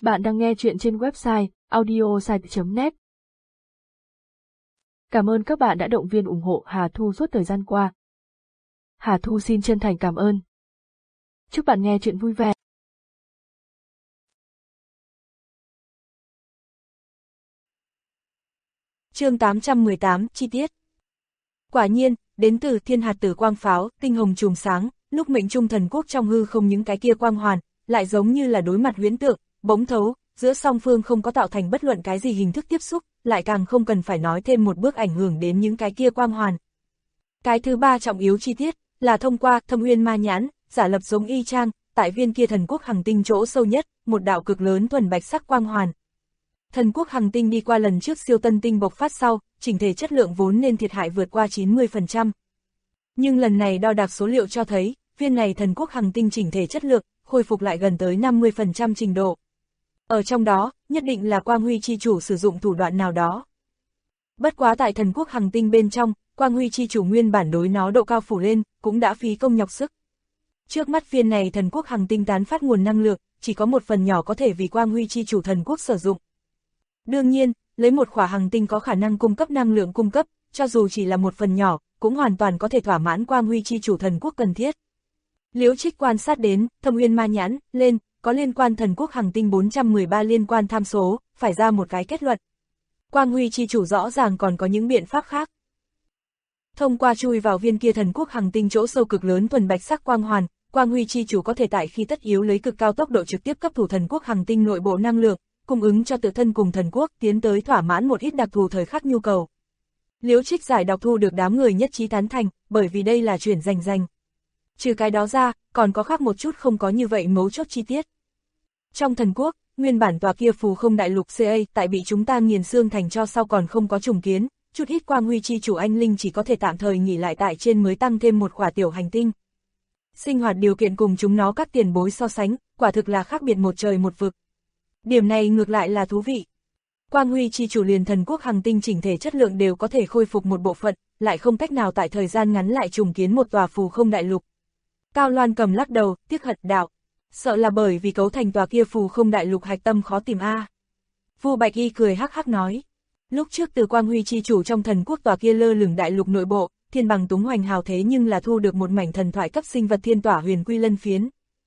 Bạn đang nghe chuyện trên website audiosite.net. Cảm ơn các bạn đã động viên ủng hộ Hà Thu suốt thời gian qua. Hà Thu xin chân thành cảm ơn. Chúc bạn nghe chuyện vui vẻ. Chương 818, chi tiết. Quả nhiên, đến từ thiên hạt tử quang pháo, tinh hồng chùm sáng, lúc mệnh trung thần quốc trong hư không những cái kia quang hoàn, lại giống như là đối mặt huyễn tượng, bỗng thấu, giữa song phương không có tạo thành bất luận cái gì hình thức tiếp xúc, lại càng không cần phải nói thêm một bước ảnh hưởng đến những cái kia quang hoàn. Cái thứ ba trọng yếu chi tiết, là thông qua Thâm Uyên Ma Nhãn, giả lập giống y chang, tại viên kia thần quốc hành tinh chỗ sâu nhất, một đạo cực lớn thuần bạch sắc quang hoàn. Thần quốc hành tinh đi qua lần trước siêu tân tinh bộc phát sau, chỉnh thể chất lượng vốn nên thiệt hại vượt qua 90%. Nhưng lần này đo đạc số liệu cho thấy, viên này thần quốc hành tinh chỉnh thể chất lượng, khôi phục lại gần tới 50% trình độ. Ở trong đó, nhất định là Quang Huy chi chủ sử dụng thủ đoạn nào đó. Bất quá tại thần quốc hành tinh bên trong, Quang Huy chi chủ nguyên bản đối nó độ cao phủ lên, cũng đã phí công nhọc sức. Trước mắt viên này thần quốc hành tinh tán phát nguồn năng lượng, chỉ có một phần nhỏ có thể vì Quang Huy chi chủ thần quốc sử dụng. Đương nhiên, lấy một khỏa hành tinh có khả năng cung cấp năng lượng cung cấp, cho dù chỉ là một phần nhỏ, cũng hoàn toàn có thể thỏa mãn Quang Huy chi chủ thần quốc cần thiết. Liễu Trích quan sát đến, Thâm Uyên Ma Nhãn, lên, có liên quan thần quốc hành tinh 413 liên quan tham số, phải ra một cái kết luận. Quang Huy chi chủ rõ ràng còn có những biện pháp khác. Thông qua chui vào viên kia thần quốc hành tinh chỗ sâu cực lớn thuần bạch sắc quang hoàn, Quang Huy chi chủ có thể tại khi tất yếu lấy cực cao tốc độ trực tiếp cấp thủ thần quốc hành tinh nội bộ năng lượng, cung ứng cho tự thân cùng thần quốc tiến tới thỏa mãn một ít đặc thù thời khắc nhu cầu. Liễu Trích giải đọc thu được đám người nhất trí tán thành, bởi vì đây là chuyển rành. Trừ cái đó ra, còn có khác một chút không có như vậy mấu chốt chi tiết. Trong thần quốc, nguyên bản tòa kia phù không đại lục CA tại bị chúng ta nghiền xương thành cho sau còn không có trùng kiến, chút ít Quang Huy chi chủ anh linh chỉ có thể tạm thời nghỉ lại tại trên mới tăng thêm một khỏa tiểu hành tinh. Sinh hoạt điều kiện cùng chúng nó các tiền bối so sánh, quả thực là khác biệt một trời một vực. Điểm này ngược lại là thú vị. Quang Huy chi chủ liền thần quốc hành tinh chỉnh thể chất lượng đều có thể khôi phục một bộ phận, lại không cách nào tại thời gian ngắn lại trùng kiến một tòa phù không đại lục. Cao Loan Cầm lắc đầu, tiếc hận đạo. Sợ là bởi vì cấu thành tòa kia phù không đại lục hạch tâm khó tìm a. Vu Bạch Y cười hắc hắc nói. Lúc trước từ Quang Huy chi chủ trong thần quốc tòa kia lơ lửng đại lục nội bộ, Thiên Bằng Túng hoành hào thế nhưng là thu được một mảnh thần thoại cấp sinh vật thiên tỏa huyền quy lân phiến.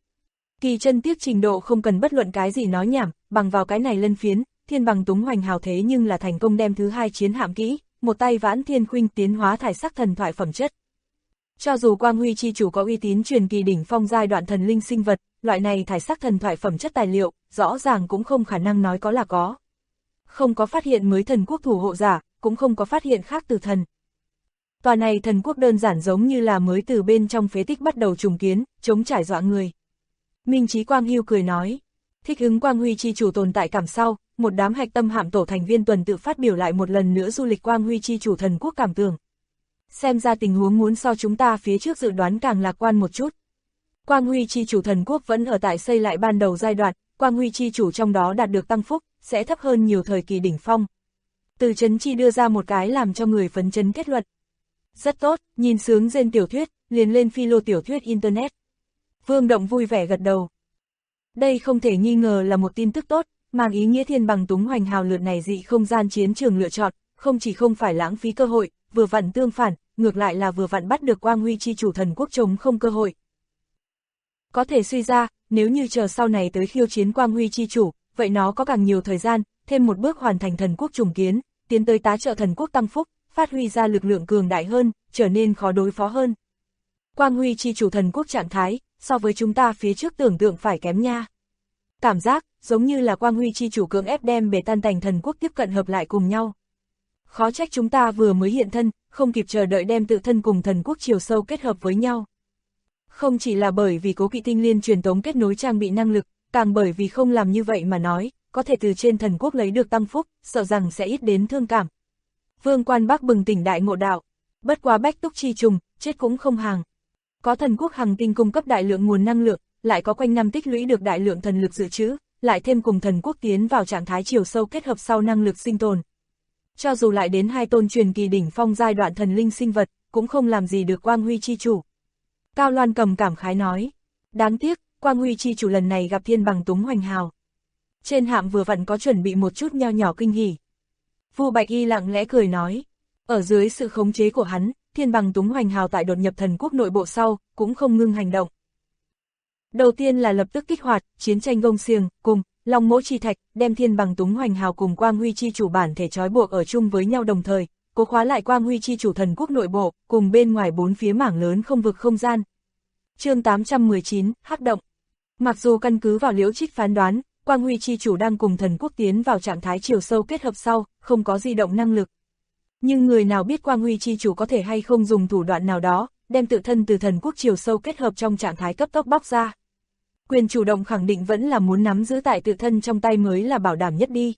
Kỳ chân tiếc trình độ không cần bất luận cái gì nói nhảm, bằng vào cái này lân phiến, Thiên Bằng Túng hoành hào thế nhưng là thành công đem thứ hai chiến hạm kỹ, một tay Vãn Thiên Khuynh tiến hóa thải sắc thần thoại phẩm chất. Cho dù Quang Huy chi chủ có uy tín truyền kỳ đỉnh phong giai đoạn thần linh sinh vật, loại này thải sắc thần thoại phẩm chất tài liệu, rõ ràng cũng không khả năng nói có là có. Không có phát hiện mới thần quốc thủ hộ giả, cũng không có phát hiện khác từ thần. Tòa này thần quốc đơn giản giống như là mới từ bên trong phế tích bắt đầu trùng kiến, chống trải dọa người. Minh Chí Quang Hưu cười nói, thích ứng Quang Huy chi chủ tồn tại cảm sau, một đám hạch tâm hạm tổ thành viên tuần tự phát biểu lại một lần nữa du lịch Quang Huy chi chủ thần quốc cảm tưởng. Xem ra tình huống muốn so chúng ta phía trước dự đoán càng lạc quan một chút. Quang Huy chi chủ thần quốc vẫn ở tại xây lại ban đầu giai đoạn, Quang Huy chi chủ trong đó đạt được tăng phúc, sẽ thấp hơn nhiều thời kỳ đỉnh phong. Từ Chấn Chi đưa ra một cái làm cho người phấn chấn kết luận. Rất tốt, nhìn sướng rên tiểu thuyết, liền lên philo tiểu thuyết Internet. Vương Động vui vẻ gật đầu. Đây không thể nghi ngờ là một tin tức tốt, mang ý nghĩa Thiên Bằng Túng hoành hào lượt này dị không gian chiến trường lựa chọn, không chỉ không phải lãng phí cơ hội, vừa vặn tương phản, ngược lại là vừa vặn bắt được Quang Huy chi chủ thần quốc trống không cơ hội. Có thể suy ra, nếu như chờ sau này tới khiêu chiến Quang Huy chi chủ, vậy nó có càng nhiều thời gian, thêm một bước hoàn thành thần quốc trùng kiến, tiến tới tá trợ thần quốc tăng phúc, phát huy ra lực lượng cường đại hơn, trở nên khó đối phó hơn. Quang Huy chi chủ thần quốc trạng thái, so với chúng ta phía trước tưởng tượng phải kém nha. Cảm giác, giống như là Quang Huy chi chủ cưỡng ép đem bể tan tành thần quốc tiếp cận hợp lại cùng nhau. Khó trách chúng ta vừa mới hiện thân, không kịp chờ đợi đem tự thân cùng thần quốc chiều sâu kết hợp với nhau. Không chỉ là bởi vì Cố Kỵ Tinh Liên truyền tống kết nối trang bị năng lực, càng bởi vì không làm như vậy mà nói, có thể từ trên thần quốc lấy được tăng phúc, sợ rằng sẽ ít đến thương cảm. Vương Quan Bắc bừng tỉnh đại ngộ đạo, bất quá bách túc chi trùng, chết cũng không hàng. Có thần quốc hành tinh cung cấp đại lượng nguồn năng lượng, lại có quanh năm tích lũy được đại lượng thần lực dự trữ, lại thêm cùng thần quốc tiến vào trạng thái chiều sâu kết hợp sau năng lực sinh tồn. Cho dù lại đến hai tôn truyền kỳ đỉnh phong giai đoạn thần linh sinh vật, cũng không làm gì được Quang Huy chi chủ. Cao Loan Cầm cảm khái nói, đáng tiếc, Quang Huy chi chủ lần này gặp Thiên Bằng Túng hoành hào. Trên hạm vừa vặn có chuẩn bị một chút nho nhỏ kinh hỉ. Vu Bạch Y lặng lẽ cười nói, ở dưới sự khống chế của hắn, Thiên Bằng Túng Hoành Hào tại đột nhập thần quốc nội bộ sau, cũng không ngưng hành động. Đầu tiên là lập tức kích hoạt chiến tranh gông xiềng cùng Long Mỗ Chi Thạch, đem Thiên Bằng Túng Hoành Hào cùng Quang Huy Chi Chủ bản thể trói buộc ở chung với nhau đồng thời, cố khóa lại Quang Huy Chi Chủ thần quốc nội bộ, cùng bên ngoài bốn phía mảng lớn không vực không gian. Chương 819, Hắc động. Mặc dù căn cứ vào Liễu Trích phán đoán, Quang Huy Chi Chủ đang cùng thần quốc tiến vào trạng thái chiều sâu kết hợp sau, không có di động năng lực. Nhưng người nào biết Quang Huy Chi Chủ có thể hay không dùng thủ đoạn nào đó, đem tự thân từ thần quốc chiều sâu kết hợp trong trạng thái cấp tốc bóc ra. Quyền chủ động khẳng định vẫn là muốn nắm giữ tại tự thân trong tay mới là bảo đảm nhất đi.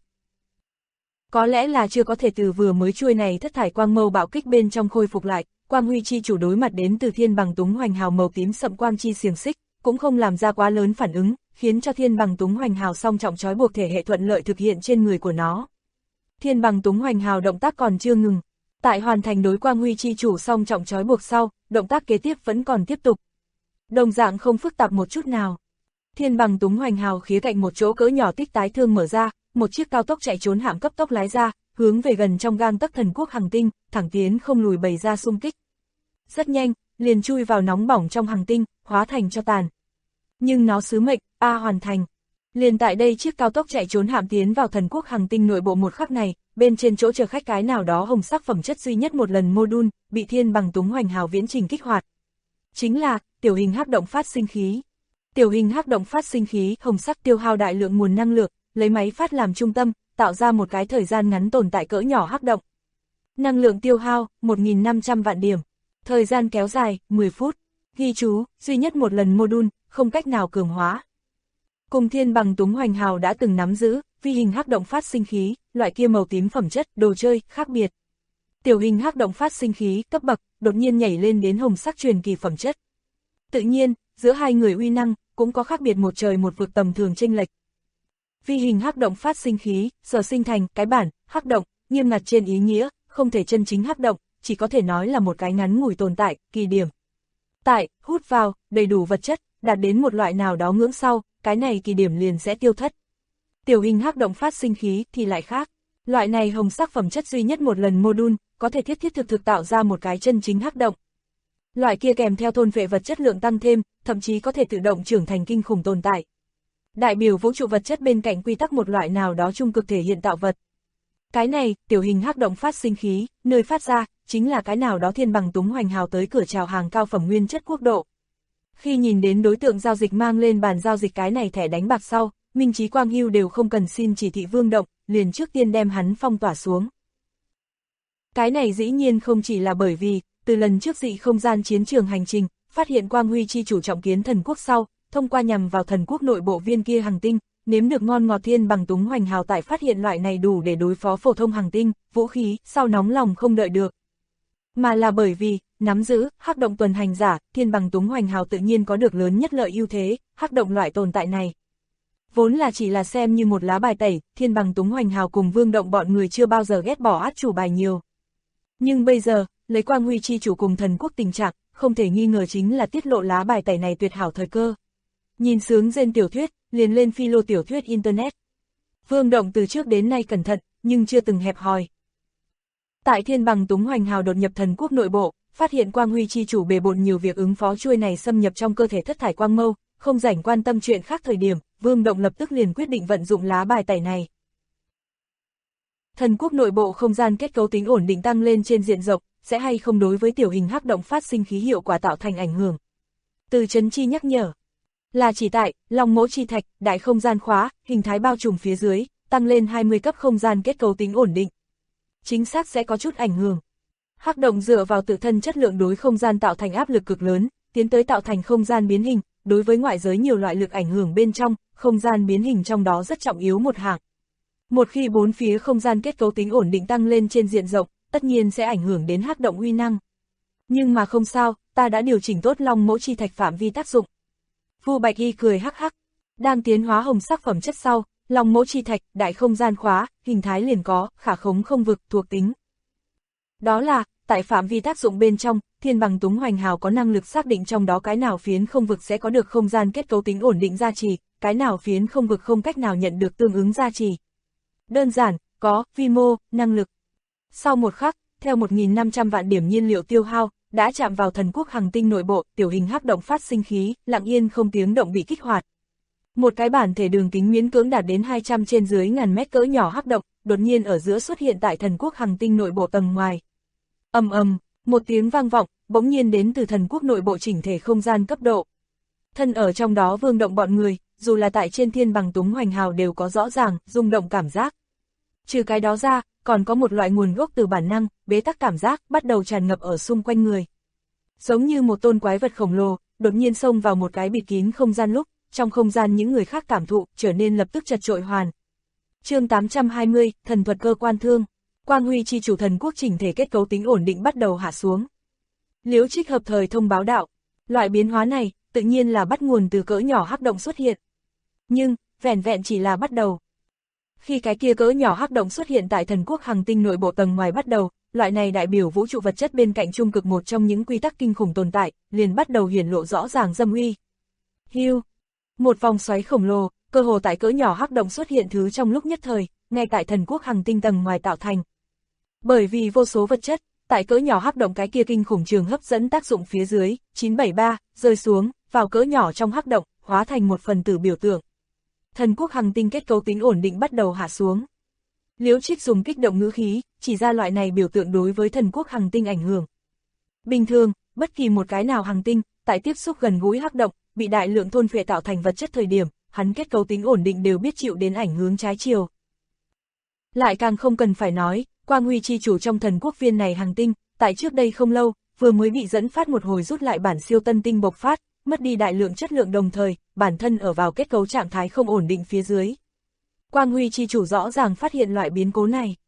Có lẽ là chưa có thể từ vừa mới chuôi này thất thải quang mâu bạo kích bên trong khôi phục lại, Quang Huy Chi Chủ đối mặt đến từ Thiên Bằng Túng Hoành Hào màu tím sậm quang chi xiềng xích, cũng không làm ra quá lớn phản ứng, khiến cho Thiên Bằng Túng Hoành Hào song trọng trói buộc thể hệ thuận lợi thực hiện trên người của nó. Thiên Bằng Túng Hoành Hào động tác còn chưa ngừng, tại hoàn thành đối Quang Huy Chi Chủ song trọng trói buộc sau, động tác kế tiếp vẫn còn tiếp tục. Đồng dạng không phức tạp một chút nào. Thiên Bằng Túng Hoành Hào khía cạnh một chỗ cỡ nhỏ tích tái thương mở ra, một chiếc cao tốc chạy trốn hạm cấp tốc lái ra, hướng về gần trong gang tấc thần quốc hành tinh, thẳng tiến không lùi bày ra xung kích. Rất nhanh, liền chui vào nóng bỏng trong hành tinh, hóa thành cho tàn. Nhưng nó sứ mệnh, hoàn thành. Liền tại đây chiếc cao tốc chạy trốn hạm tiến vào thần quốc hành tinh nội bộ một khắc này, bên trên chỗ chờ khách cái nào đó hồng sắc phẩm chất duy nhất một lần mô-đun, bị Thiên Bằng Túng Hoành Hào viễn trình kích hoạt. Chính là, tiểu hình hắc động phát sinh khí. Tiểu hình hắc động phát sinh khí, hồng sắc tiêu hao đại lượng nguồn năng lượng, lấy máy phát làm trung tâm, tạo ra một cái thời gian ngắn tồn tại cỡ nhỏ hắc động. Năng lượng tiêu hao, 1.500 vạn điểm. Thời gian kéo dài, 10 phút. Ghi chú, duy nhất một lần mô-đun, không cách nào cường hóa. Cùng Thiên Bằng Túng Hoành Hào đã từng nắm giữ, vi hình hắc động phát sinh khí, loại kia màu tím phẩm chất, đồ chơi, khác biệt. Tiểu hình hắc động phát sinh khí, cấp bậc, đột nhiên nhảy lên đến hồng sắc truyền kỳ phẩm chất. Tự nhiên, giữa hai người uy năng, cũng có khác biệt một trời một vực tầm thường chênh lệch. Vi hình hắc động phát sinh khí, sở sinh thành, cái bản, hắc động, nghiêm ngặt trên ý nghĩa, không thể chân chính hắc động, chỉ có thể nói là một cái ngắn ngủi tồn tại, kỳ điểm. Tại, hút vào, đầy đủ vật chất, đạt đến một loại nào đó ngưỡng sau, cái này kỳ điểm liền sẽ tiêu thất. Tiểu hình hắc động phát sinh khí thì lại khác. Loại này hồng sắc phẩm chất duy nhất một lần mô-đun, có thể thiết thực tạo ra một cái chân chính hắc động. Loại kia kèm theo thôn phệ vật chất lượng tăng thêm, thậm chí có thể tự động trưởng thành kinh khủng tồn tại. Đại biểu vũ trụ vật chất bên cạnh quy tắc một loại nào đó trung cực thể hiện tạo vật. Cái này, tiểu hình hắc động phát sinh khí, nơi phát ra, chính là cái nào đó Thiên Bằng Túng Hoành Hào tới cửa chào hàng cao phẩm nguyên chất quốc độ. Khi nhìn đến đối tượng giao dịch mang lên bàn giao dịch cái này thẻ đánh bạc sau, Minh Chí Quang Hưu đều không cần xin chỉ thị Vương Động, liền trước tiên đem hắn phong tỏa xuống. Cái này dĩ nhiên không chỉ là bởi vì, từ lần trước dị không gian chiến trường hành trình, phát hiện Quang Huy Chi Chủ trọng kiến thần quốc sau, thông qua nhằm vào thần quốc nội bộ viên kia hành tinh, nếm được ngon ngọt Thiên Bằng Túng Hoành Hào tại phát hiện loại này đủ để đối phó phổ thông hành tinh, vũ khí, sau nóng lòng không đợi được. Mà là bởi vì, nắm giữ, hắc động tuần hành giả, Thiên Bằng Túng Hoành Hào tự nhiên có được lớn nhất lợi ưu thế, hắc động loại tồn tại này. Vốn là chỉ là xem như một lá bài tẩy, Thiên Bằng Túng Hoành Hào cùng Vương Động bọn người chưa bao giờ ghét bỏ át chủ bài nhiều. Nhưng bây giờ, lấy Quang Huy Chi Chủ cùng thần quốc tình trạng, không thể nghi ngờ chính là tiết lộ lá bài tẩy này tuyệt hảo thời cơ. Nhìn sướng rên tiểu thuyết, liền lên philo tiểu thuyết Internet. Vương Động từ trước đến nay cẩn thận, nhưng chưa từng hẹp hòi. Tại Thiên Bằng Túng Hoành Hào đột nhập thần quốc nội bộ, phát hiện Quang Huy Chi Chủ bề bộn nhiều việc ứng phó chuôi này xâm nhập trong cơ thể thất thải quang mâu, không rảnh quan tâm chuyện khác thời điểm, Vương Động lập tức liền quyết định vận dụng lá bài tẩy này. Thần quốc nội bộ không gian kết cấu tính ổn định tăng lên trên diện rộng, sẽ hay không đối với tiểu hình hắc động phát sinh khí hiệu quả tạo thành ảnh hưởng. Từ Trấn Chi nhắc nhở, là chỉ tại Long Mỗ Chi Thạch, đại không gian khóa, hình thái bao trùm phía dưới, tăng lên 20 cấp không gian kết cấu tính ổn định. Chính xác sẽ có chút ảnh hưởng. Hắc động dựa vào tự thân chất lượng đối không gian tạo thành áp lực cực lớn, tiến tới tạo thành không gian biến hình, đối với ngoại giới nhiều loại lực ảnh hưởng bên trong, không gian biến hình trong đó rất trọng yếu một hạng. Một khi bốn phía không gian kết cấu tính ổn định tăng lên trên diện rộng, tất nhiên sẽ ảnh hưởng đến hắc động uy năng. Nhưng mà không sao, ta đã điều chỉnh tốt Long Mỗ Chi Thạch phạm vi tác dụng. Vu Bạch Y cười hắc hắc, đang tiến hóa hồng sắc phẩm chất sau, Long Mỗ Chi Thạch, đại không gian khóa, hình thái liền có, khả khống không vực, thuộc tính. Đó là, tại phạm vi tác dụng bên trong, Thiên Bằng Túng Hoành Hào có năng lực xác định trong đó cái nào phiến không vực sẽ có được không gian kết cấu tính ổn định gia trì, cái nào phiến không vực không cách nào nhận được tương ứng gia trì. Đơn giản, có, vi mô, năng lực. Sau một khắc, theo 1.500 vạn điểm nhiên liệu tiêu hao, đã chạm vào thần quốc hành tinh nội bộ, tiểu hình hắc động phát sinh khí, lặng yên không tiếng động bị kích hoạt. Một cái bản thể đường kính miễn cưỡng đạt đến 200 trên dưới ngàn mét cỡ nhỏ hắc động, đột nhiên ở giữa xuất hiện tại thần quốc hành tinh nội bộ tầng ngoài. Ầm ầm, một tiếng vang vọng, bỗng nhiên đến từ thần quốc nội bộ chỉnh thể không gian cấp độ. Thân ở trong đó Vương Động bọn người, dù là tại trên Thiên Bằng Túng Hoành Hào đều có rõ ràng, rung động cảm giác. Trừ cái đó ra, còn có một loại nguồn gốc từ bản năng, bế tắc cảm giác, bắt đầu tràn ngập ở xung quanh người. Giống như một tôn quái vật khổng lồ, đột nhiên xông vào một cái bịt kín không gian lúc, trong không gian những người khác cảm thụ, trở nên lập tức chật chội hoàn. Chương 820, thần thuật cơ quan thương. Quang Huy chi chủ thần quốc chỉnh thể kết cấu tính ổn định bắt đầu hạ xuống. Liễu Trích hợp thời thông báo đạo, loại biến hóa này, tự nhiên là bắt nguồn từ cỡ nhỏ hắc động xuất hiện. Nhưng, vẻn vẹn chỉ là bắt đầu. Khi cái kia cỡ nhỏ hắc động xuất hiện tại thần quốc hành tinh nội bộ tầng ngoài bắt đầu, loại này đại biểu vũ trụ vật chất bên cạnh trung cực một trong những quy tắc kinh khủng tồn tại, liền bắt đầu hiển lộ rõ ràng dâm uy. Hưu, một vòng xoáy khổng lồ, cơ hồ tại cỡ nhỏ hắc động xuất hiện thứ trong lúc nhất thời, ngay tại thần quốc hành tinh tầng ngoài tạo thành. Bởi vì vô số vật chất, tại cỡ nhỏ hắc động cái kia kinh khủng trường hấp dẫn tác dụng phía dưới, 973, rơi xuống, vào cỡ nhỏ trong hắc động, hóa thành một phần tử biểu tượng. Thần quốc hành tinh kết cấu tính ổn định bắt đầu hạ xuống. Liễu Trích dùng kích động ngữ khí, chỉ ra loại này biểu tượng đối với thần quốc hành tinh ảnh hưởng. Bình thường, bất kỳ một cái nào hành tinh, tại tiếp xúc gần gũi hắc động, bị đại lượng thôn phệ tạo thành vật chất thời điểm, hắn kết cấu tính ổn định đều biết chịu đến ảnh hưởng trái chiều. Lại càng không cần phải nói, Quang Huy chi chủ trong thần quốc viên này hành tinh, tại trước đây không lâu, vừa mới bị dẫn phát một hồi rút lại bản siêu tân tinh bộc phát, mất đi đại lượng chất lượng đồng thời, bản thân ở vào kết cấu trạng thái không ổn định phía dưới. Quang Huy chi chủ rõ ràng phát hiện loại biến cố này.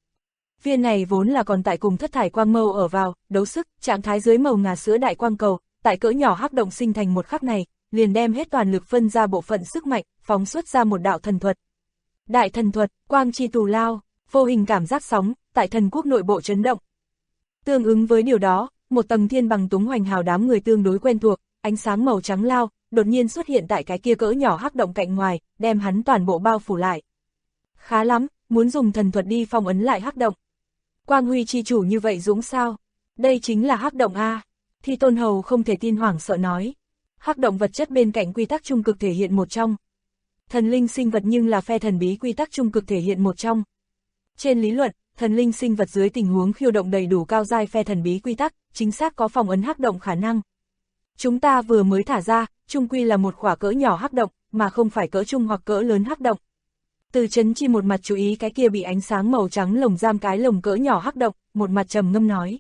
Viên này vốn là còn tại cùng thất thải quang mâu ở vào, đấu sức, trạng thái dưới màu ngà sữa đại quang cầu, tại cỡ nhỏ hắc động sinh thành một khắc này, liền đem hết toàn lực phân ra bộ phận sức mạnh, phóng xuất ra một đạo thần thuật. Đại thần thuật, quang chi tù lao, vô hình cảm giác sóng, tại thần quốc nội bộ chấn động. Tương ứng với điều đó, một tầng Thiên Bằng Túng Hoành Hào đám người tương đối quen thuộc, ánh sáng màu trắng lao, đột nhiên xuất hiện tại cái kia cỡ nhỏ hắc động cạnh ngoài, đem hắn toàn bộ bao phủ lại. Khá lắm, muốn dùng thần thuật đi phong ấn lại hắc động. Quang Huy chi chủ như vậy dũng sao? Đây chính là hắc động A. Thi Tôn Hầu không thể tin hoảng sợ nói. Hắc động vật chất bên cạnh quy tắc trung cực thể hiện một trong. Thần linh sinh vật nhưng là phe thần bí quy tắc trung cực thể hiện một trong. Trên lý luận, thần linh sinh vật dưới tình huống khiêu động đầy đủ cao giai phe thần bí quy tắc, chính xác có phong ấn hắc động khả năng. Chúng ta vừa mới thả ra, chung quy là một khỏa cỡ nhỏ hắc động, mà không phải cỡ trung hoặc cỡ lớn hắc động. Từ Chấn Chi một mặt chú ý cái kia bị ánh sáng màu trắng lồng giam cái lồng cỡ nhỏ hắc động, một mặt trầm ngâm nói.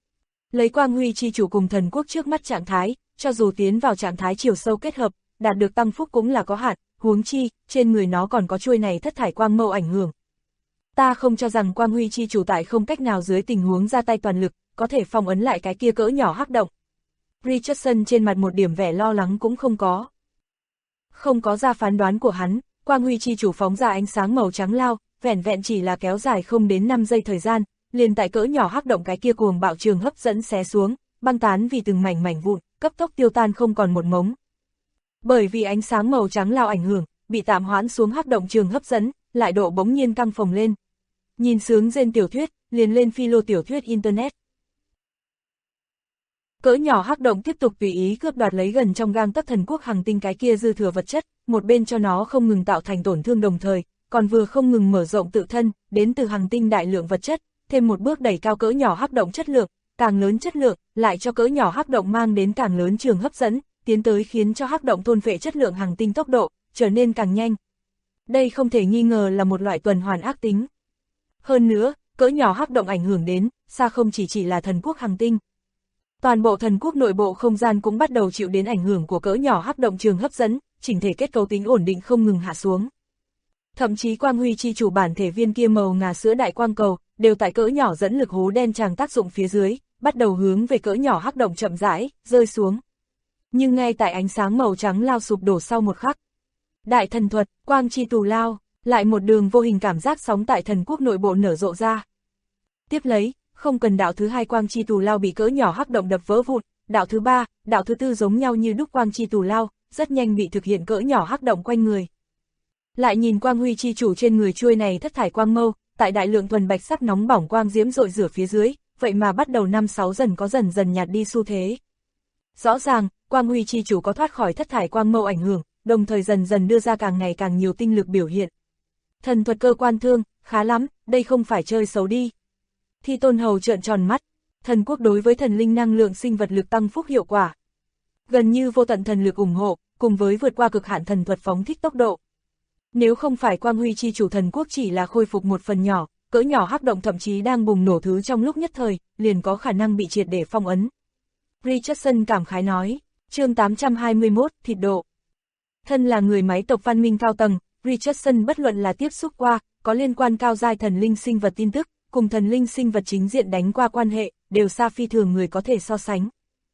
Lấy Quang Huy chi chủ cùng thần quốc trước mắt trạng thái, cho dù tiến vào trạng thái chiều sâu kết hợp, đạt được tăng phúc cũng là có hạn, huống chi, trên người nó còn có chuôi này thất thải quang mâu ảnh hưởng. Ta không cho rằng Quang Huy chi chủ tại không cách nào dưới tình huống ra tay toàn lực, có thể phong ấn lại cái kia cỡ nhỏ hắc động. Richardson trên mặt một điểm vẻ lo lắng cũng không có. Không có ra phán đoán của hắn, Quang Huy chi chủ phóng ra ánh sáng màu trắng lao, vẻn vẹn chỉ là kéo dài không đến 5 giây thời gian, liền tại cỡ nhỏ hắc động cái kia cuồng bạo trường hấp dẫn xé xuống, băng tán vì từng mảnh mảnh vụn, cấp tốc tiêu tan không còn một mống. Bởi vì ánh sáng màu trắng lao ảnh hưởng, bị tạm hoãn xuống hắc động trường hấp dẫn, lại độ bỗng nhiên căng phồng lên. Nhìn sướng rên tiểu thuyết, liền lên philo tiểu thuyết internet. Cỡ nhỏ hắc động tiếp tục tùy ý cướp đoạt lấy gần trong gang tấc thần quốc hành tinh cái kia dư thừa vật chất, một bên cho nó không ngừng tạo thành tổn thương đồng thời, còn vừa không ngừng mở rộng tự thân, đến từ hành tinh đại lượng vật chất, thêm một bước đẩy cao cỡ nhỏ hắc động chất lượng, càng lớn chất lượng, lại cho cỡ nhỏ hắc động mang đến càng lớn trường hấp dẫn, tiến tới khiến cho hắc động thôn phệ chất lượng hành tinh tốc độ trở nên càng nhanh. Đây không thể nghi ngờ là một loại tuần hoàn ác tính. Hơn nữa, cỡ nhỏ hắc động ảnh hưởng đến, xa không chỉ là thần quốc hành tinh. Toàn bộ thần quốc nội bộ không gian cũng bắt đầu chịu đến ảnh hưởng của cỡ nhỏ hắc động trường hấp dẫn, chỉnh thể kết cấu tính ổn định không ngừng hạ xuống. Thậm chí Quang Huy chi chủ bản thể viên kia màu ngà sữa đại quang cầu, đều tại cỡ nhỏ dẫn lực hố đen tràng tác dụng phía dưới, bắt đầu hướng về cỡ nhỏ hắc động chậm rãi, rơi xuống. Nhưng ngay tại ánh sáng màu trắng lao sụp đổ sau một khắc. Đại thần thuật, quang chi tù lao, lại một đường vô hình cảm giác sóng tại thần quốc nội bộ nở rộ ra. Tiếp lấy, không cần đạo thứ hai quang chi tù lao bị cỡ nhỏ hắc động đập vỡ vụn, đạo thứ ba, đạo thứ tư giống nhau như đúc quang chi tù lao, rất nhanh bị thực hiện cỡ nhỏ hắc động quanh người. Lại nhìn quang huy chi chủ trên người chuôi này thất thải quang mâu, tại đại lượng thuần bạch sắc nóng bỏng quang diễm rội rửa phía dưới, vậy mà bắt đầu 5-6 dần có dần dần nhạt đi xu thế. Rõ ràng, quang huy chi chủ có thoát khỏi thất thải quang mâu ảnh hưởng, đồng thời dần dần đưa ra càng ngày càng nhiều tinh lực biểu hiện. Thần thuật cơ quan thương, khá lắm, đây không phải chơi xấu đi. Thi Tôn Hầu trợn tròn mắt, thần quốc đối với thần linh năng lượng sinh vật lực tăng phúc hiệu quả. Gần như vô tận thần lực ủng hộ, cùng với vượt qua cực hạn thần thuật phóng thích tốc độ. Nếu không phải quang huy chi chủ thần quốc chỉ là khôi phục một phần nhỏ, cỡ nhỏ hắc động thậm chí đang bùng nổ thứ trong lúc nhất thời, liền có khả năng bị triệt để phong ấn. Richardson cảm khái nói, chương 821, thịt độ. Thân là người máy tộc văn minh cao tầng, Richardson bất luận là tiếp xúc qua, có liên quan cao giai thần linh sinh vật tin tức, cùng thần linh sinh vật chính diện đánh qua quan hệ, đều xa phi thường người có thể so sánh.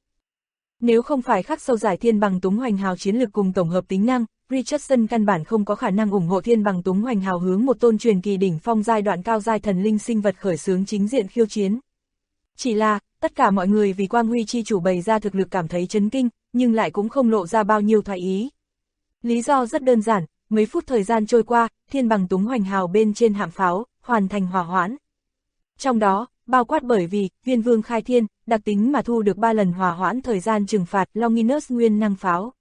Nếu không phải khắc sâu giải thiên bằng túng hoành hào chiến lược cùng tổng hợp tính năng, Richardson căn bản không có khả năng ủng hộ thiên bằng túng hoành hào hướng một tôn truyền kỳ đỉnh phong giai đoạn cao giai thần linh sinh vật khởi xướng chính diện khiêu chiến. Chỉ là, tất cả mọi người vì quang huy chi chủ bày ra thực lực cảm thấy chấn kinh, nhưng lại cũng không lộ ra bao nhiêu thoái ý. Lý do rất đơn giản, mấy phút thời gian trôi qua, thiên bằng túng hoành hào bên trên hạm pháo, hoàn thành hỏa hoãn. Trong đó, bao quát bởi vì, viên vương khai thiên, đặc tính mà thu được 3 lần hỏa hoãn thời gian trừng phạt Longinus nguyên năng pháo.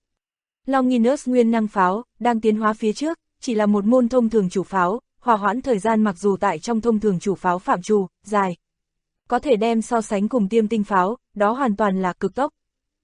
Longinus nguyên năng pháo, đang tiến hóa phía trước, chỉ là một môn thông thường chủ pháo, hỏa hoãn thời gian mặc dù tại trong thông thường chủ pháo phạm trù, dài. Có thể đem so sánh cùng tiêm tinh pháo, đó hoàn toàn là cực tốc.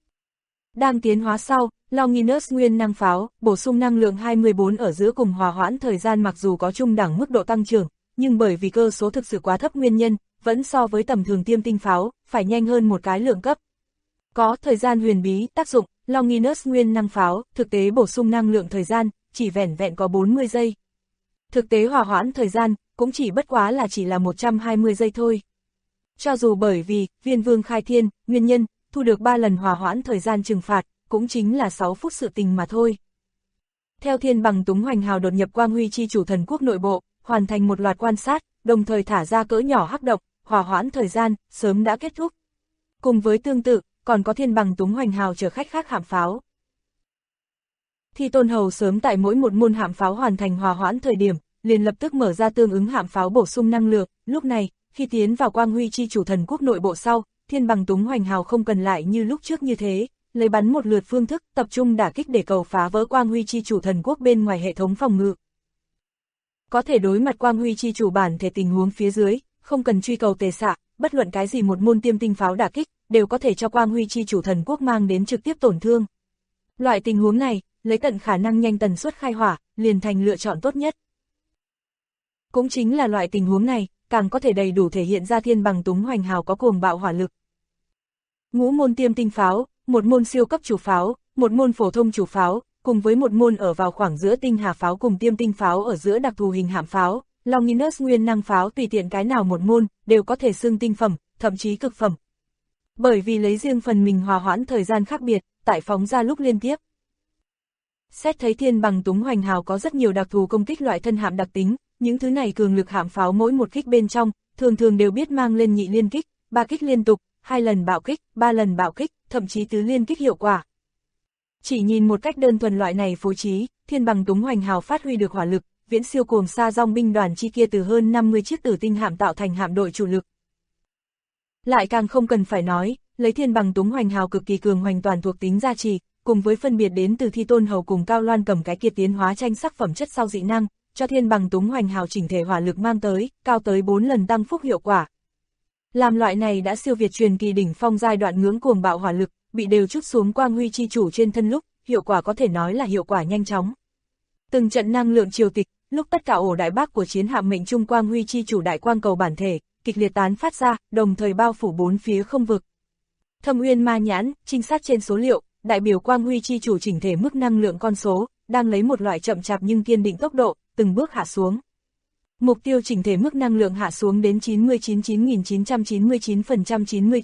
Đang tiến hóa sau, Longinus nguyên năng pháo, bổ sung năng lượng 24 ở giữa cùng hỏa hoãn thời gian mặc dù có trung đẳng mức độ tăng trưởng, nhưng bởi vì cơ số thực sự quá thấp nguyên nhân, vẫn so với tầm thường tiêm tinh pháo, phải nhanh hơn một cái lượng cấp. Có thời gian huyền bí, tác dụng, Longinus nguyên năng pháo, thực tế bổ sung năng lượng thời gian, chỉ vẻn vẹn có 40 giây. Thực tế hỏa hoãn thời gian, cũng chỉ bất quá là chỉ là 120 giây thôi. Cho dù bởi vì, viên vương khai thiên, nguyên nhân, thu được 3 lần hỏa hoãn thời gian trừng phạt, cũng chính là 6 phút sự tình mà thôi. Theo thiên bằng túng hoành hào đột nhập quang huy chi chủ thần quốc nội bộ, hoàn thành một loạt quan sát, đồng thời thả ra cỡ nhỏ hắc độc, hỏa hoãn thời gian, sớm đã kết thúc. Cùng với tương tự, còn có thiên bằng túng hoành hào chở khách khác hạm pháo. Thi Tôn Hầu sớm tại mỗi một môn hạm pháo hoàn thành hỏa hoãn thời điểm, liền lập tức mở ra tương ứng hạm pháo bổ sung năng lượng, lúc này, khi tiến vào quang huy chi chủ thần quốc nội bộ sau, thiên bằng túng hoành hào không cần lại như lúc trước như thế, lấy bắn một lượt phương thức tập trung đả kích để cầu phá vỡ quang huy chi chủ thần quốc bên ngoài hệ thống phòng ngự. Có thể đối mặt quang huy chi chủ bản thể tình huống phía dưới, không cần truy cầu tề xạ, bất luận cái gì một môn tiêm tinh pháo đả kích, đều có thể cho quang huy chi chủ thần quốc mang đến trực tiếp tổn thương. Loại tình huống này, lấy tận khả năng nhanh tần suất khai hỏa, liền thành lựa chọn tốt nhất. Cũng chính là loại tình huống này, càng có thể đầy đủ thể hiện ra thiên bằng túng hoành hào có cuồng bạo hỏa lực. Ngũ môn tiêm tinh pháo, một môn siêu cấp chủ pháo, một môn phổ thông chủ pháo, cùng với một môn ở vào khoảng giữa tinh hà pháo cùng tiêm tinh pháo ở giữa đặc thù hình hạm pháo, Longinus nguyên năng pháo tùy tiện cái nào một môn, đều có thể xưng tinh phẩm, thậm chí cực phẩm. Bởi vì lấy riêng phần mình hòa hoãn thời gian khác biệt, tại phóng ra lúc liên tiếp. Xét thấy thiên bằng túng hoành hào có rất nhiều đặc thù công kích loại thân hạm đặc tính, những thứ này cường lực hạm pháo mỗi một kích bên trong, thường đều biết mang lên nhị liên kích, 3 kích liên tục, 2 lần bạo kích, 3 lần bạo kích, thậm chí tứ liên kích hiệu quả. Chỉ nhìn một cách đơn thuần loại này phối trí, thiên bằng túng hoành hào phát huy được hỏa lực, viễn siêu cuồng xa dòng binh đoàn chi kia từ hơn 50 chiếc tử tinh hạm tạo thành hạm đội chủ lực. Lại càng không cần phải nói, lấy thiên bằng túng hoành hào cực kỳ cường hoành toàn thuộc tính gia trì, cùng với phân biệt đến từ Thi Tôn Hầu cùng Cao Loan cầm cái kia tiến hóa tranh sắc phẩm chất sau dị năng, cho thiên bằng túng hoành hào chỉnh thể hỏa lực mang tới, cao tới 4 lần tăng phúc hiệu quả. Làm loại này đã siêu việt truyền kỳ đỉnh phong giai đoạn ngưỡng cuồng bạo hỏa lực, bị đều trút xuống quang huy chi chủ trên thân lúc, hiệu quả có thể nói là hiệu quả nhanh chóng. Từng trận năng lượng triều tịch, lúc tất cả ổ đại bác của chiến hạm mệnh trung quang huy chi chủ đại quang cầu bản thể, kịch liệt tán phát ra, đồng thời bao phủ bốn phía không vực. Thâm Uyên Ma Nhãn, trinh sát trên số liệu, đại biểu quang huy chi chủ chỉnh thể mức năng lượng con số, đang lấy một loại chậm chạp nhưng kiên định tốc độ, từng bước hạ xuống. Mục tiêu chỉnh thể mức năng lượng hạ xuống đến 99.999%,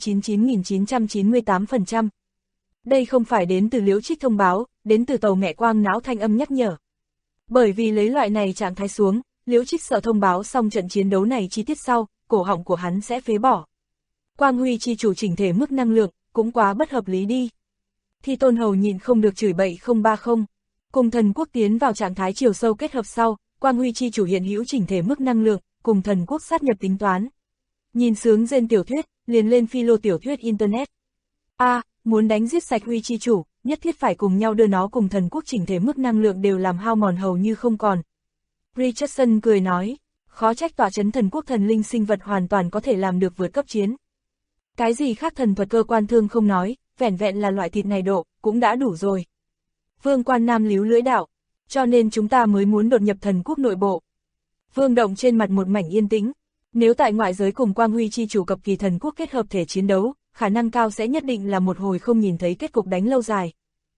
99.998%. Đây không phải đến từ Liễu Trích thông báo, đến từ tàu mẹ quang não thanh âm nhắc nhở. Bởi vì lấy loại này trạng thái xuống, Liễu Trích sợ thông báo xong trận chiến đấu này chi tiết sau, cổ họng của hắn sẽ phế bỏ. Quang Huy chi chủ chỉnh thể mức năng lượng, cũng quá bất hợp lý đi. Thi Tôn Hầu nhìn không được chửi bậy 030. Cùng thần quốc tiến vào trạng thái chiều sâu kết hợp sau, Quang Huy chi chủ hiện hữu chỉnh thể mức năng lượng, cùng thần quốc sát nhập tính toán. Nhìn sướng rên tiểu thuyết, liền lên philo tiểu thuyết Internet. Muốn đánh giết sạch Huy chi chủ, nhất thiết phải cùng nhau đưa nó cùng thần quốc chỉnh thể mức năng lượng đều làm hao mòn hầu như không còn. Richardson cười nói, khó trách tọa trấn thần quốc thần linh sinh vật hoàn toàn có thể làm được vượt cấp chiến. Cái gì khác thần thuật cơ quan thương không nói, vẻn vẹn là loại thịt này độ, cũng đã đủ rồi. Vương Quan Nam líu lưỡi đạo, cho nên chúng ta mới muốn đột nhập thần quốc nội bộ. Vương Động trên mặt một mảnh yên tĩnh, nếu tại ngoại giới cùng Quang Huy chi chủ cập kỳ thần quốc kết hợp thể chiến đấu, khả năng cao sẽ nhất định là một hồi không nhìn thấy kết cục đánh lâu dài.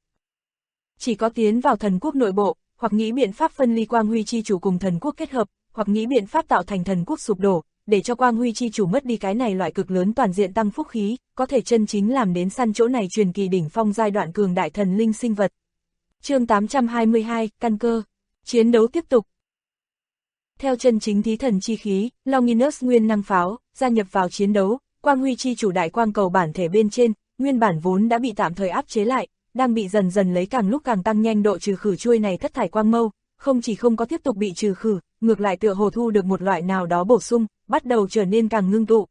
Chỉ có tiến vào thần quốc nội bộ, hoặc nghĩ biện pháp phân ly Quang Huy chi chủ cùng thần quốc kết hợp, hoặc nghĩ biện pháp tạo thành thần quốc sụp đổ, để cho Quang Huy chi chủ mất đi cái này loại cực lớn toàn diện tăng phúc khí, có thể chân chính làm đến săn chỗ này truyền kỳ đỉnh phong giai đoạn cường đại thần linh sinh vật. Chương 822, căn cơ. Chiến đấu tiếp tục. Theo chân chính thí thần chi khí, Longinus nguyên năng pháo, gia nhập vào chiến đấu, Quang Huy chi chủ đại quang cầu bản thể bên trên, nguyên bản vốn đã bị tạm thời áp chế lại, đang bị dần dần lấy càng lúc càng tăng nhanh độ trừ khử chuôi này thất thải quang mâu, không chỉ không có tiếp tục bị trừ khử, ngược lại tựa hồ thu được một loại nào đó bổ sung, bắt đầu trở nên càng ngưng tụ.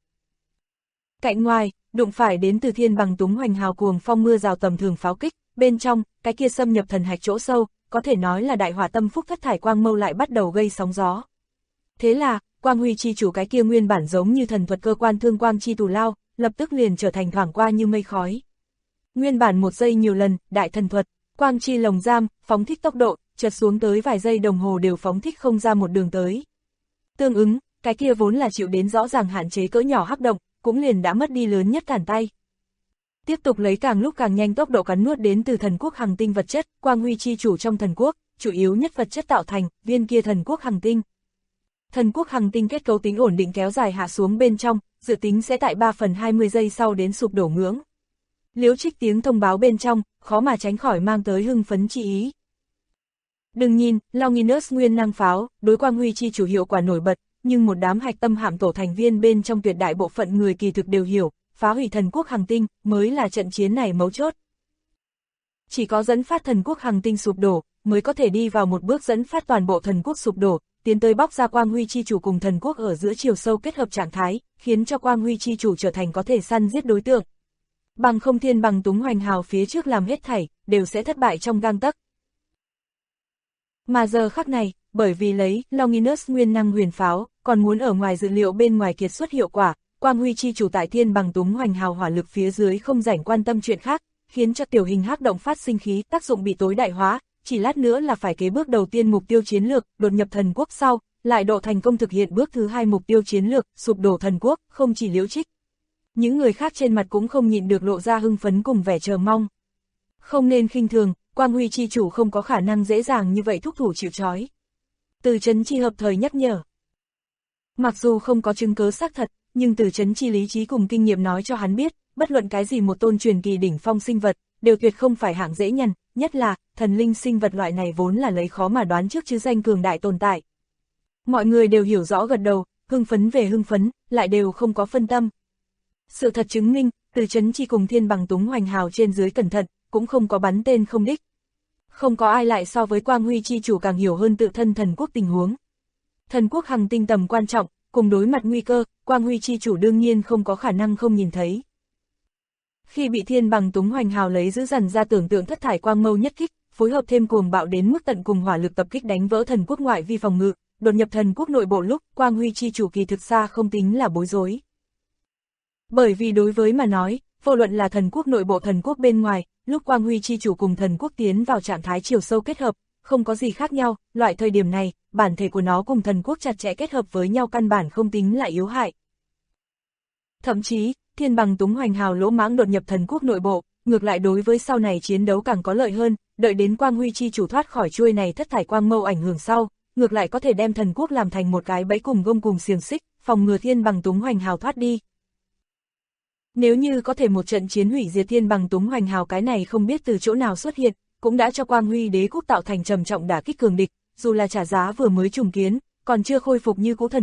Cạnh ngoài, đụng phải đến từ thiên bằng túng hoành hào cuồng phong mưa rào tầm thường pháo kích, bên trong, cái kia xâm nhập thần hạch chỗ sâu, có thể nói là đại hỏa tâm phúc thất thải quang mâu lại bắt đầu gây sóng gió. Thế là, Quang Huy chi chủ cái kia nguyên bản giống như thần thuật cơ quan thương quang chi tù lao, lập tức liền trở thành thoảng qua như mây khói. Nguyên bản một giây nhiều lần, đại thần thuật, quang chi lồng giam, phóng thích tốc độ, chợt xuống tới vài giây đồng hồ đều phóng thích không ra một đường tới. Tương ứng, cái kia vốn là chịu đến rõ ràng hạn chế cỡ nhỏ hắc động, cũng liền đã mất đi lớn nhất cản tay. Tiếp tục lấy càng lúc càng nhanh tốc độ cắn nuốt đến từ thần quốc hành tinh vật chất, Quang Huy chi chủ trong thần quốc, chủ yếu nhất vật chất tạo thành, viên kia thần quốc hành tinh. Thần quốc hành tinh kết cấu tính ổn định kéo dài hạ xuống bên trong, dự tính sẽ tại 3/20 giây sau đến sụp đổ ngưỡng. Liễu Trích tiếng thông báo bên trong, khó mà tránh khỏi mang tới hưng phấn chi ý. Đừng nhìn, Longinus nguyên năng pháo, đối Quang Huy chi chủ hiệu quả nổi bật, nhưng một đám hạch tâm hạm tổ thành viên bên trong tuyệt đại bộ phận người kỳ thực đều hiểu, phá hủy thần quốc hành tinh mới là trận chiến này mấu chốt. Chỉ có dẫn phát thần quốc hành tinh sụp đổ, mới có thể đi vào một bước dẫn phát toàn bộ thần quốc sụp đổ, tiến tới bóc ra Quang Huy chi chủ cùng thần quốc ở giữa chiều sâu kết hợp trạng thái, khiến cho Quang Huy chi chủ trở thành có thể săn giết đối tượng. Bằng không thiên bằng túng hoành hào phía trước làm hết thảy, đều sẽ thất bại trong gang tấc. Mà giờ khắc này, bởi vì lấy Longinus nguyên năng huyền pháo, còn muốn ở ngoài dự liệu bên ngoài kiệt xuất hiệu quả, Quang Huy chi chủ tại thiên bằng túng hoành hào hỏa lực phía dưới không rảnh quan tâm chuyện khác, khiến cho tiểu hình hắc động phát sinh khí tác dụng bị tối đại hóa, chỉ lát nữa là phải kế bước đầu tiên mục tiêu chiến lược, đột nhập thần quốc sau, lại độ thành công thực hiện bước thứ hai mục tiêu chiến lược, sụp đổ thần quốc, không chỉ Liễu Trích. Những người khác trên mặt cũng không nhịn được lộ ra hưng phấn cùng vẻ chờ mong. Không nên khinh thường, Quang Huy chi chủ không có khả năng dễ dàng như vậy thúc thủ chịu trói. Từ Chấn Chi hợp thời nhắc nhở. Mặc dù không có chứng cứ xác thật, nhưng Từ Chấn Chi lý trí cùng kinh nghiệm nói cho hắn biết, bất luận cái gì một tôn truyền kỳ đỉnh phong sinh vật, đều tuyệt không phải hạng dễ nhằn, nhất là, thần linh sinh vật loại này vốn là lấy khó mà đoán trước chứ danh cường đại tồn tại. Mọi người đều hiểu rõ gật đầu, hưng phấn về hưng phấn, lại đều không có phân tâm. Sự thật chứng minh, Từ Chấn Chi cùng thiên bằng túng hoành hào trên dưới cẩn thận, cũng không có bắn tên không đích. Không có ai lại so với Quang Huy chi chủ càng hiểu hơn tự thân thần quốc tình huống. Thần quốc hành tinh tầm quan trọng, cùng đối mặt nguy cơ, Quang Huy chi chủ đương nhiên không có khả năng không nhìn thấy. Khi bị thiên bằng túng hoành hào lấy giữ dần ra tưởng tượng thất thải quang mâu nhất kích, phối hợp thêm cuồng bạo đến mức tận cùng hỏa lực tập kích đánh vỡ thần quốc ngoại vi phòng ngự, đột nhập thần quốc nội bộ lúc, Quang Huy chi chủ kỳ thực xa không tính là bối rối. Bởi vì đối với mà nói, vô luận là thần quốc nội bộ thần quốc bên ngoài, lúc Quang Huy chi chủ cùng thần quốc tiến vào trạng thái chiều sâu kết hợp, không có gì khác nhau, loại thời điểm này, bản thể của nó cùng thần quốc chặt chẽ kết hợp với nhau căn bản không tính là yếu hại. Thậm chí, thiên bằng túng hoành hào lỗ mãng đột nhập thần quốc nội bộ, ngược lại đối với sau này chiến đấu càng có lợi hơn, đợi đến Quang Huy chi chủ thoát khỏi chuôi này thất thải quang mâu ảnh hưởng sau, ngược lại có thể đem thần quốc làm thành một cái bẫy cùng gông cùng xiềng xích, phòng ngừa thiên bằng túng hoành hào thoát đi. Nếu như có thể một trận chiến hủy diệt thiên bằng túng hoành hào cái này không biết từ chỗ nào xuất hiện, cũng đã cho Quang Huy đế quốc tạo thành trầm trọng đả kích cường địch, dù là trả giá vừa mới trùng kiến, còn chưa khôi phục như cũ thần quốc,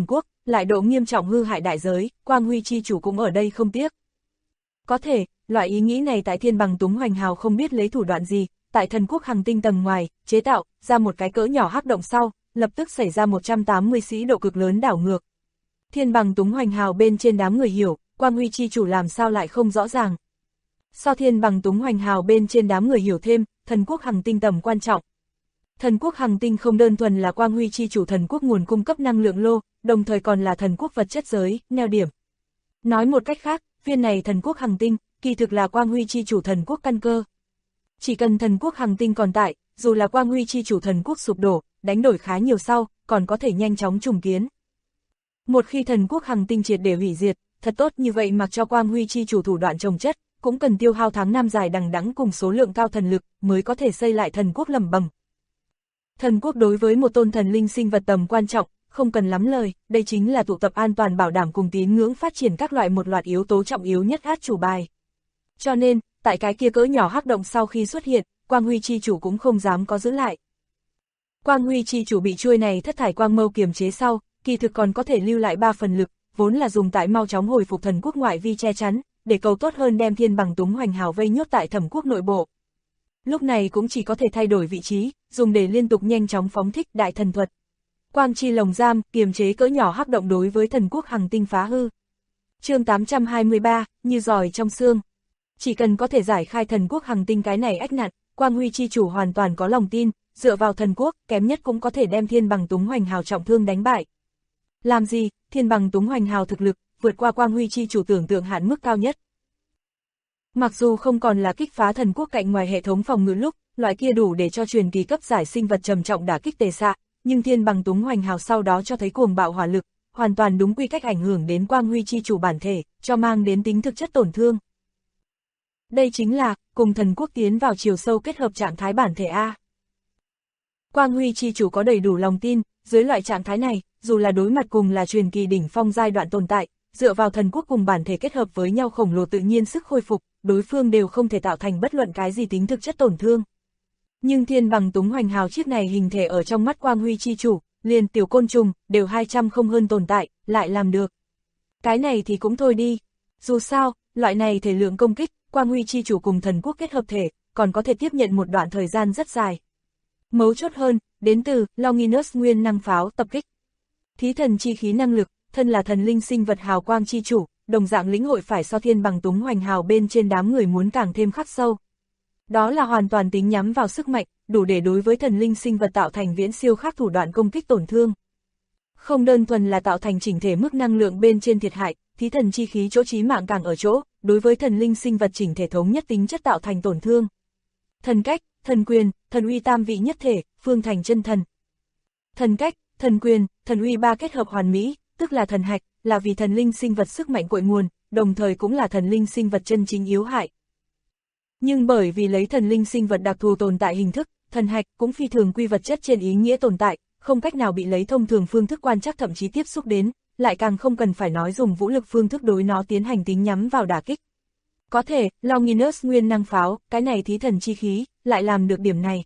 lại độ nghiêm trọng hư hại đại giới, Quang Huy chi chủ cũng ở đây không tiếc. Có thể, loại ý nghĩ này tại Thiên Bằng Túng Hoành Hào không biết lấy thủ đoạn gì, tại thần quốc hành tinh tầng ngoài, chế tạo ra một cái cỡ nhỏ hắc động sau, lập tức xảy ra 180 sĩ độ cực lớn đảo ngược. Thiên Bằng Túng Hoành Hào bên trên đám người hiểu, Quang Huy chi chủ làm sao lại không rõ ràng. Sau Thiên Bằng Túng Hoành Hào bên trên đám người hiểu thêm, thần quốc hành tinh tầm quan trọng. Thần quốc hành tinh không đơn thuần là Quang Huy chi chủ thần quốc nguồn cung cấp năng lượng lô, đồng thời còn là thần quốc vật chất giới, neo điểm. Nói một cách khác, viên này thần quốc hành tinh, kỳ thực là Quang Huy chi chủ thần quốc căn cơ. Chỉ cần thần quốc hành tinh còn tại, dù là Quang Huy chi chủ thần quốc sụp đổ, đánh đổi khá nhiều sau, còn có thể nhanh chóng trùng kiến. Một khi thần quốc hành tinh triệt để hủy diệt, thật tốt như vậy mặc cho Quang Huy chi chủ thủ đoạn trồng chất, cũng cần tiêu hao tháng năm dài đằng đẵng cùng số lượng cao thần lực, mới có thể xây lại thần quốc lầm bầm. Thần quốc đối với một tôn thần linh sinh vật tầm quan trọng, không cần lắm lời, đây chính là tụ tập an toàn bảo đảm cùng tín ngưỡng phát triển các loại một loạt yếu tố trọng yếu nhất át chủ bài. Cho nên, tại cái kia cỡ nhỏ hắc động sau khi xuất hiện, Quang Huy chi chủ cũng không dám có giữ lại. Quang Huy chi chủ bị chuôi này thất thải quang mâu kiềm chế sau, kỳ thực còn có thể lưu lại 3 phần lực, vốn là dùng tại mau chóng hồi phục thần quốc ngoại vi che chắn, để cầu tốt hơn đem Thiên Bằng Túng Hoành Hào vây nhốt tại Thẩm quốc nội bộ. Lúc này cũng chỉ có thể thay đổi vị trí, dùng để liên tục nhanh chóng phóng thích đại thần thuật. Quang chi lồng giam, kiềm chế cỡ nhỏ hắc động đối với thần quốc hành tinh phá hư. Chương 823, như giỏi trong xương. Chỉ cần có thể giải khai thần quốc hành tinh cái này ách nạn, Quang Huy chi chủ hoàn toàn có lòng tin, dựa vào thần quốc, kém nhất cũng có thể đem Thiên Bằng Túng Hoành Hào trọng thương đánh bại. Làm gì, Thiên Bằng Túng Hoành Hào thực lực, vượt qua Quang Huy chi chủ tưởng tượng hạn mức cao nhất. Mặc dù không còn là kích phá thần quốc cạnh ngoài hệ thống phòng ngự lúc, loại kia đủ để cho truyền kỳ cấp giải sinh vật trầm trọng đả kích tề xạ, nhưng Thiên Bằng Túng Hoành Hào sau đó cho thấy cuồng bạo hỏa lực, hoàn toàn đúng quy cách ảnh hưởng đến Quang Huy chi chủ bản thể, cho mang đến tính thực chất tổn thương. Đây chính là, cùng thần quốc tiến vào chiều sâu kết hợp trạng thái bản thể A. Quang Huy chi chủ có đầy đủ lòng tin, dưới loại trạng thái này, dù là đối mặt cùng là truyền kỳ đỉnh phong giai đoạn tồn tại, dựa vào thần quốc cùng bản thể kết hợp với nhau khổng lồ tự nhiên sức khôi phục, đối phương đều không thể tạo thành bất luận cái gì tính thực chất tổn thương. Nhưng Thiên Bằng Túng Hoành Hào chiếc này hình thể ở trong mắt Quang Huy chi chủ, liền tiểu côn trùng, đều 200 không hơn tồn tại, lại làm được. Cái này thì cũng thôi đi. Dù sao, loại này thể lượng công kích, Quang Huy chi chủ cùng thần quốc kết hợp thể, còn có thể tiếp nhận một đoạn thời gian rất dài. Mấu chốt hơn, đến từ Longinus nguyên năng pháo tập kích. Thí thần chi khí năng lực, thân là thần linh sinh vật hào quang chi chủ, đồng dạng lĩnh hội phải so Thiên Bằng Túng Hoành Hào bên trên đám người muốn càng thêm khắc sâu. Đó là hoàn toàn tính nhắm vào sức mạnh, đủ để đối với thần linh sinh vật tạo thành viễn siêu khác thủ đoạn công kích tổn thương. Không đơn thuần là tạo thành chỉnh thể mức năng lượng bên trên thiệt hại, thí thần chi khí chỗ chí mạng càng ở chỗ, đối với thần linh sinh vật chỉnh thể thống nhất tính chất tạo thành tổn thương. Thần cách, thần quyền, thần uy tam vị nhất thể, phương thành chân thần. Thần cách, thần quyền, thần uy ba kết hợp hoàn mỹ, tức là thần hạch, là vì thần linh sinh vật sức mạnh cội nguồn, đồng thời cũng là thần linh sinh vật chân chính yếu hại. Nhưng bởi vì lấy thần linh sinh vật đặc thù tồn tại hình thức, thần hạch cũng phi thường quy vật chất trên ý nghĩa tồn tại, không cách nào bị lấy thông thường phương thức quan trắc thậm chí tiếp xúc đến, lại càng không cần phải nói dùng vũ lực phương thức đối nó tiến hành tính nhắm vào đả kích. Có thể, Longinus nguyên năng pháo, cái này thí thần chi khí, lại làm được điểm này.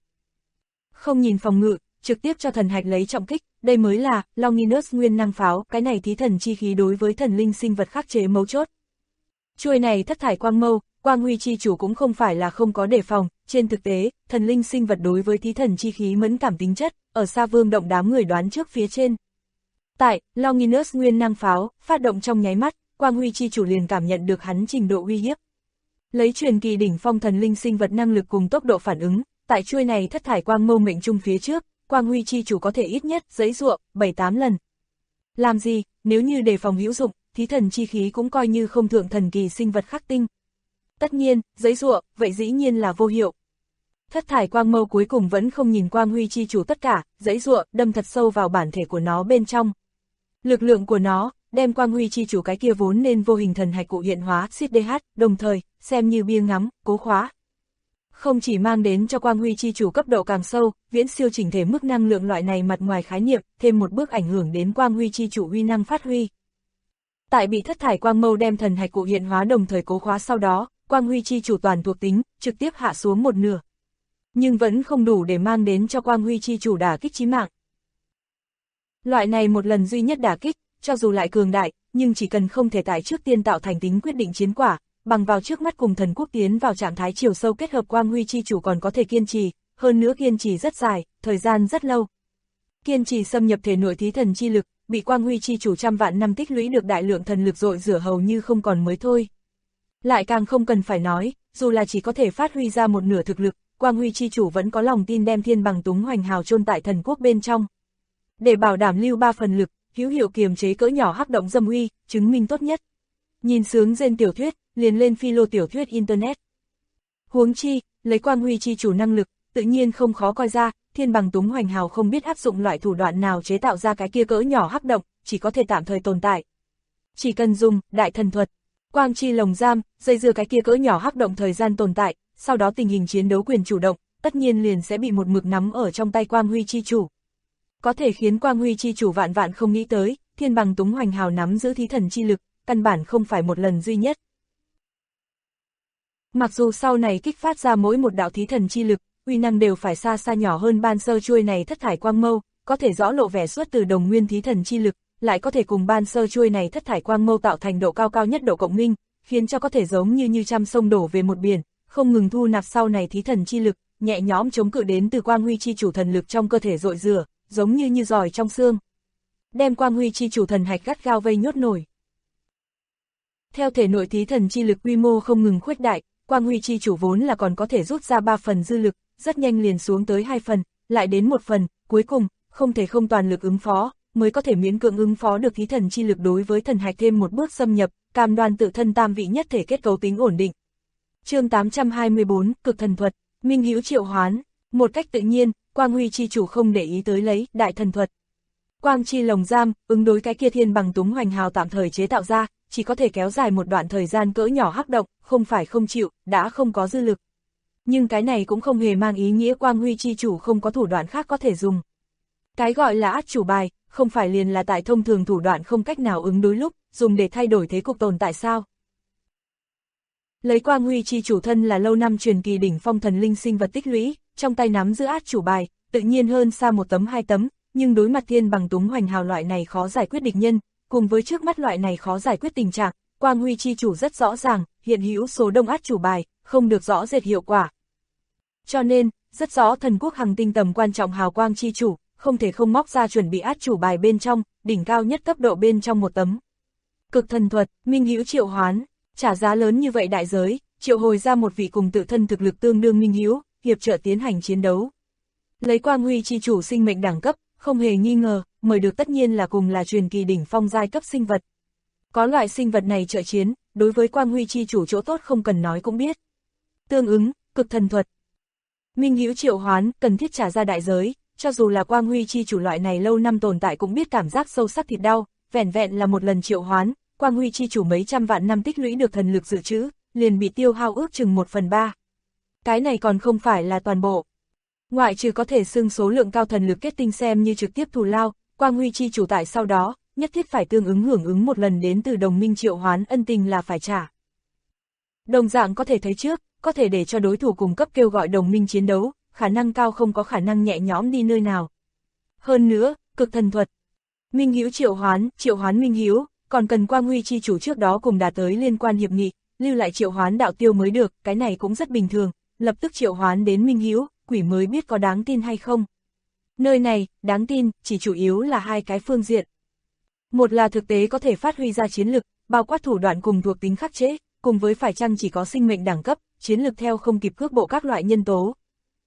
Không nhìn phòng ngự, trực tiếp cho thần hạch lấy trọng kích, đây mới là Longinus nguyên năng pháo, cái này thí thần chi khí đối với thần linh sinh vật khắc chế mấu chốt. Chuôi này thất thải quang mâu, Quang Huy chi chủ cũng không phải là không có đề phòng, trên thực tế, thần linh sinh vật đối với thí thần chi khí mẫn cảm tính chất, ở xa Vương động đám người đoán trước phía trên. Tại Longinus nguyên năng pháo, phát động trong nháy mắt, Quang Huy chi chủ liền cảm nhận được hắn trình độ uy hiếp. Lấy truyền kỳ đỉnh phong thần linh sinh vật năng lực cùng tốc độ phản ứng, tại chuôi này thất thải quang mâu mệnh trung phía trước, Quang Huy chi chủ có thể ít nhất giãy giụa 7-8 lần. Làm gì, nếu như đề phòng hữu dụng, thí thần chi khí cũng coi như không thượng thần kỳ sinh vật khắc tinh. Tất nhiên, giãy giụa, vậy dĩ nhiên là vô hiệu. Thất thải quang mâu cuối cùng vẫn không nhìn Quang Huy chi chủ tất cả, giãy giụa, đâm thật sâu vào bản thể của nó bên trong. Lực lượng của nó, đem Quang Huy chi chủ cái kia vốn nên vô hình thần hạch cụ hiện hóa, XDH, đồng thời, xem như bia ngắm, cố khóa. Không chỉ mang đến cho Quang Huy chi chủ cấp độ càng sâu, viễn siêu chỉnh thể mức năng lượng loại này mặt ngoài khái niệm, thêm một bước ảnh hưởng đến Quang Huy chi chủ uy năng phát huy. Tại bị thất thải quang mâu đem thần hạch cụ hiện hóa đồng thời cố khóa sau đó, Quang Huy chi chủ toàn thuộc tính, trực tiếp hạ xuống một nửa. Nhưng vẫn không đủ để mang đến cho Quang Huy chi chủ đả kích chí mạng. Loại này một lần duy nhất đả kích, cho dù lại cường đại, nhưng chỉ cần không thể tại trước tiên tạo thành tính quyết định chiến quả, bằng vào trước mắt cùng thần quốc tiến vào trạng thái chiều sâu kết hợp quang huy chi chủ còn có thể kiên trì, hơn nữa kiên trì rất dài, thời gian rất lâu. Kiên trì xâm nhập thể nội thí thần chi lực, bị quang huy chi chủ trăm vạn năm tích lũy được đại lượng thần lực dội rửa hầu như không còn mới thôi. Lại càng không cần phải nói, dù là chỉ có thể phát huy ra một nửa thực lực, quang huy chi chủ vẫn có lòng tin đem thiên bằng túng hoành hào chôn tại thần quốc bên trong. Để bảo đảm lưu 3 phần lực, hữu hiệu kiềm chế cỡ nhỏ hắc động dâm uy, chứng minh tốt nhất. Nhìn sướng gen tiểu thuyết, liền lên philo tiểu thuyết internet. Huống chi, lấy quang huy chi chủ năng lực, tự nhiên không khó coi ra, thiên bằng túng hoành hào không biết áp dụng loại thủ đoạn nào chế tạo ra cái kia cỡ nhỏ hắc động, chỉ có thể tạm thời tồn tại. Chỉ cần dùng đại thần thuật, quang chi lồng giam, dây dưa cái kia cỡ nhỏ hắc động thời gian tồn tại, sau đó tình hình chiến đấu quyền chủ động, tất nhiên liền sẽ bị một mực nắm ở trong tay quang huy chi chủ. Có thể khiến quang huy chi chủ vạn vạn không nghĩ tới, thiên bằng túng hoành hào nắm giữ thí thần chi lực, căn bản không phải một lần duy nhất. Mặc dù sau này kích phát ra mỗi một đạo thí thần chi lực, uy năng đều phải xa xa nhỏ hơn ban sơ chuôi này thất thải quang mâu, có thể rõ lộ vẻ xuất từ đồng nguyên thí thần chi lực, lại có thể cùng ban sơ chuôi này thất thải quang mâu tạo thành độ cao cao nhất độ cộng minh, khiến cho có thể giống như trăm sông đổ về một biển, không ngừng thu nạp sau này thí thần chi lực, nhẹ nhõm chống cự đến từ quang huy chi chủ thần lực trong cơ thể dội rửa, giống như giỏi trong xương. Đem quang huy chi chủ thần hạch gắt gao vây nhốt nổi. Theo thể nội thí thần chi lực quy mô không ngừng khuếch đại, quang huy chi chủ vốn là còn có thể rút ra 3 phần dư lực, rất nhanh liền xuống tới 2 phần, lại đến 1 phần, cuối cùng, không thể không toàn lực ứng phó, mới có thể miễn cưỡng ứng phó được thí thần chi lực đối với thần hạch thêm một bước xâm nhập, cam đoan tự thân tam vị nhất thể kết cấu tính ổn định. Chương 824, cực thần thuật, minh hữu triệu hoán, một cách tự nhiên, quang huy chi chủ không để ý tới lấy đại thần thuật. Quang chi lồng giam, ứng đối cái kia thiên bằng túng hoành hào tạm thời chế tạo ra, chỉ có thể kéo dài một đoạn thời gian cỡ nhỏ hắc động, không phải không chịu, đã không có dư lực. Nhưng cái này cũng không hề mang ý nghĩa quang huy chi chủ không có thủ đoạn khác có thể dùng. Cái gọi là át chủ bài, không phải liền là tại thông thường thủ đoạn không cách nào ứng đối lúc, dùng để thay đổi thế cục tồn tại sao. Lấy quang huy chi chủ thân là lâu năm truyền kỳ đỉnh phong thần linh sinh vật tích lũy, trong tay nắm giữ át chủ bài, tự nhiên hơn xa 1 tấm 2 tấm, nhưng đối mặt thiên bằng túng hoành hào loại này khó giải quyết địch nhân, cùng với trước mắt loại này khó giải quyết tình trạng, quang huy chi chủ rất rõ ràng, hiện hữu số đông át chủ bài, không được rõ rệt hiệu quả. Cho nên, rất rõ thần quốc hằng tinh tầm quan trọng hào quang chi chủ, không thể không móc ra chuẩn bị át chủ bài bên trong, đỉnh cao nhất cấp độ bên trong 1 tấm. Cực thần thuật, minh hữu triệu hoán, trả giá lớn như vậy đại giới, triệu hồi ra một vị cùng tự thân thực lực tương đương minh hữu, hiệp trợ tiến hành chiến đấu. Lấy quang huy chi chủ sinh mệnh đẳng cấp, không hề nghi ngờ, mời được tất nhiên là cùng là truyền kỳ đỉnh phong giai cấp sinh vật. Có loại sinh vật này trợ chiến, đối với quang huy chi chủ chỗ tốt không cần nói cũng biết. Tương ứng, cực thần thuật. Minh hữu triệu hoán, cần thiết trả ra đại giới, cho dù là quang huy chi chủ loại này lâu năm tồn tại cũng biết cảm giác sâu sắc thịt đau, vẻn vẹn là một lần triệu hoán, quang huy chi chủ mấy trăm vạn năm tích lũy được thần lực dự trữ, liền bị tiêu hao ước chừng 1/3. Cái này còn không phải là toàn bộ. Ngoại trừ có thể xưng số lượng cao thần lực kết tinh xem như trực tiếp thù lao, quang huy chi chủ tại sau đó, nhất thiết phải tương ứng hưởng ứng một lần đến từ đồng minh triệu hoán ân tình là phải trả. Đồng dạng có thể thấy trước, có thể để cho đối thủ cùng cấp kêu gọi đồng minh chiến đấu, khả năng cao không có khả năng nhẹ nhõm đi nơi nào. Hơn nữa, cực thần thuật. Minh hữu triệu hoán minh hữu, còn cần quang huy chi chủ trước đó cùng đạt tới liên quan hiệp nghị, lưu lại triệu hoán đạo tiêu mới được, cái này cũng rất bình thường, lập tức triệu hoán đến minh hữu, quỷ mới biết có đáng tin hay không. Nơi này, đáng tin, chỉ chủ yếu là 2 cái phương diện. Một là thực tế có thể phát huy ra chiến lực, bao quát thủ đoạn cùng thuộc tính khắc chế, cùng với phải chăng chỉ có sinh mệnh đẳng cấp, chiến lực theo không kịp cước bộ các loại nhân tố.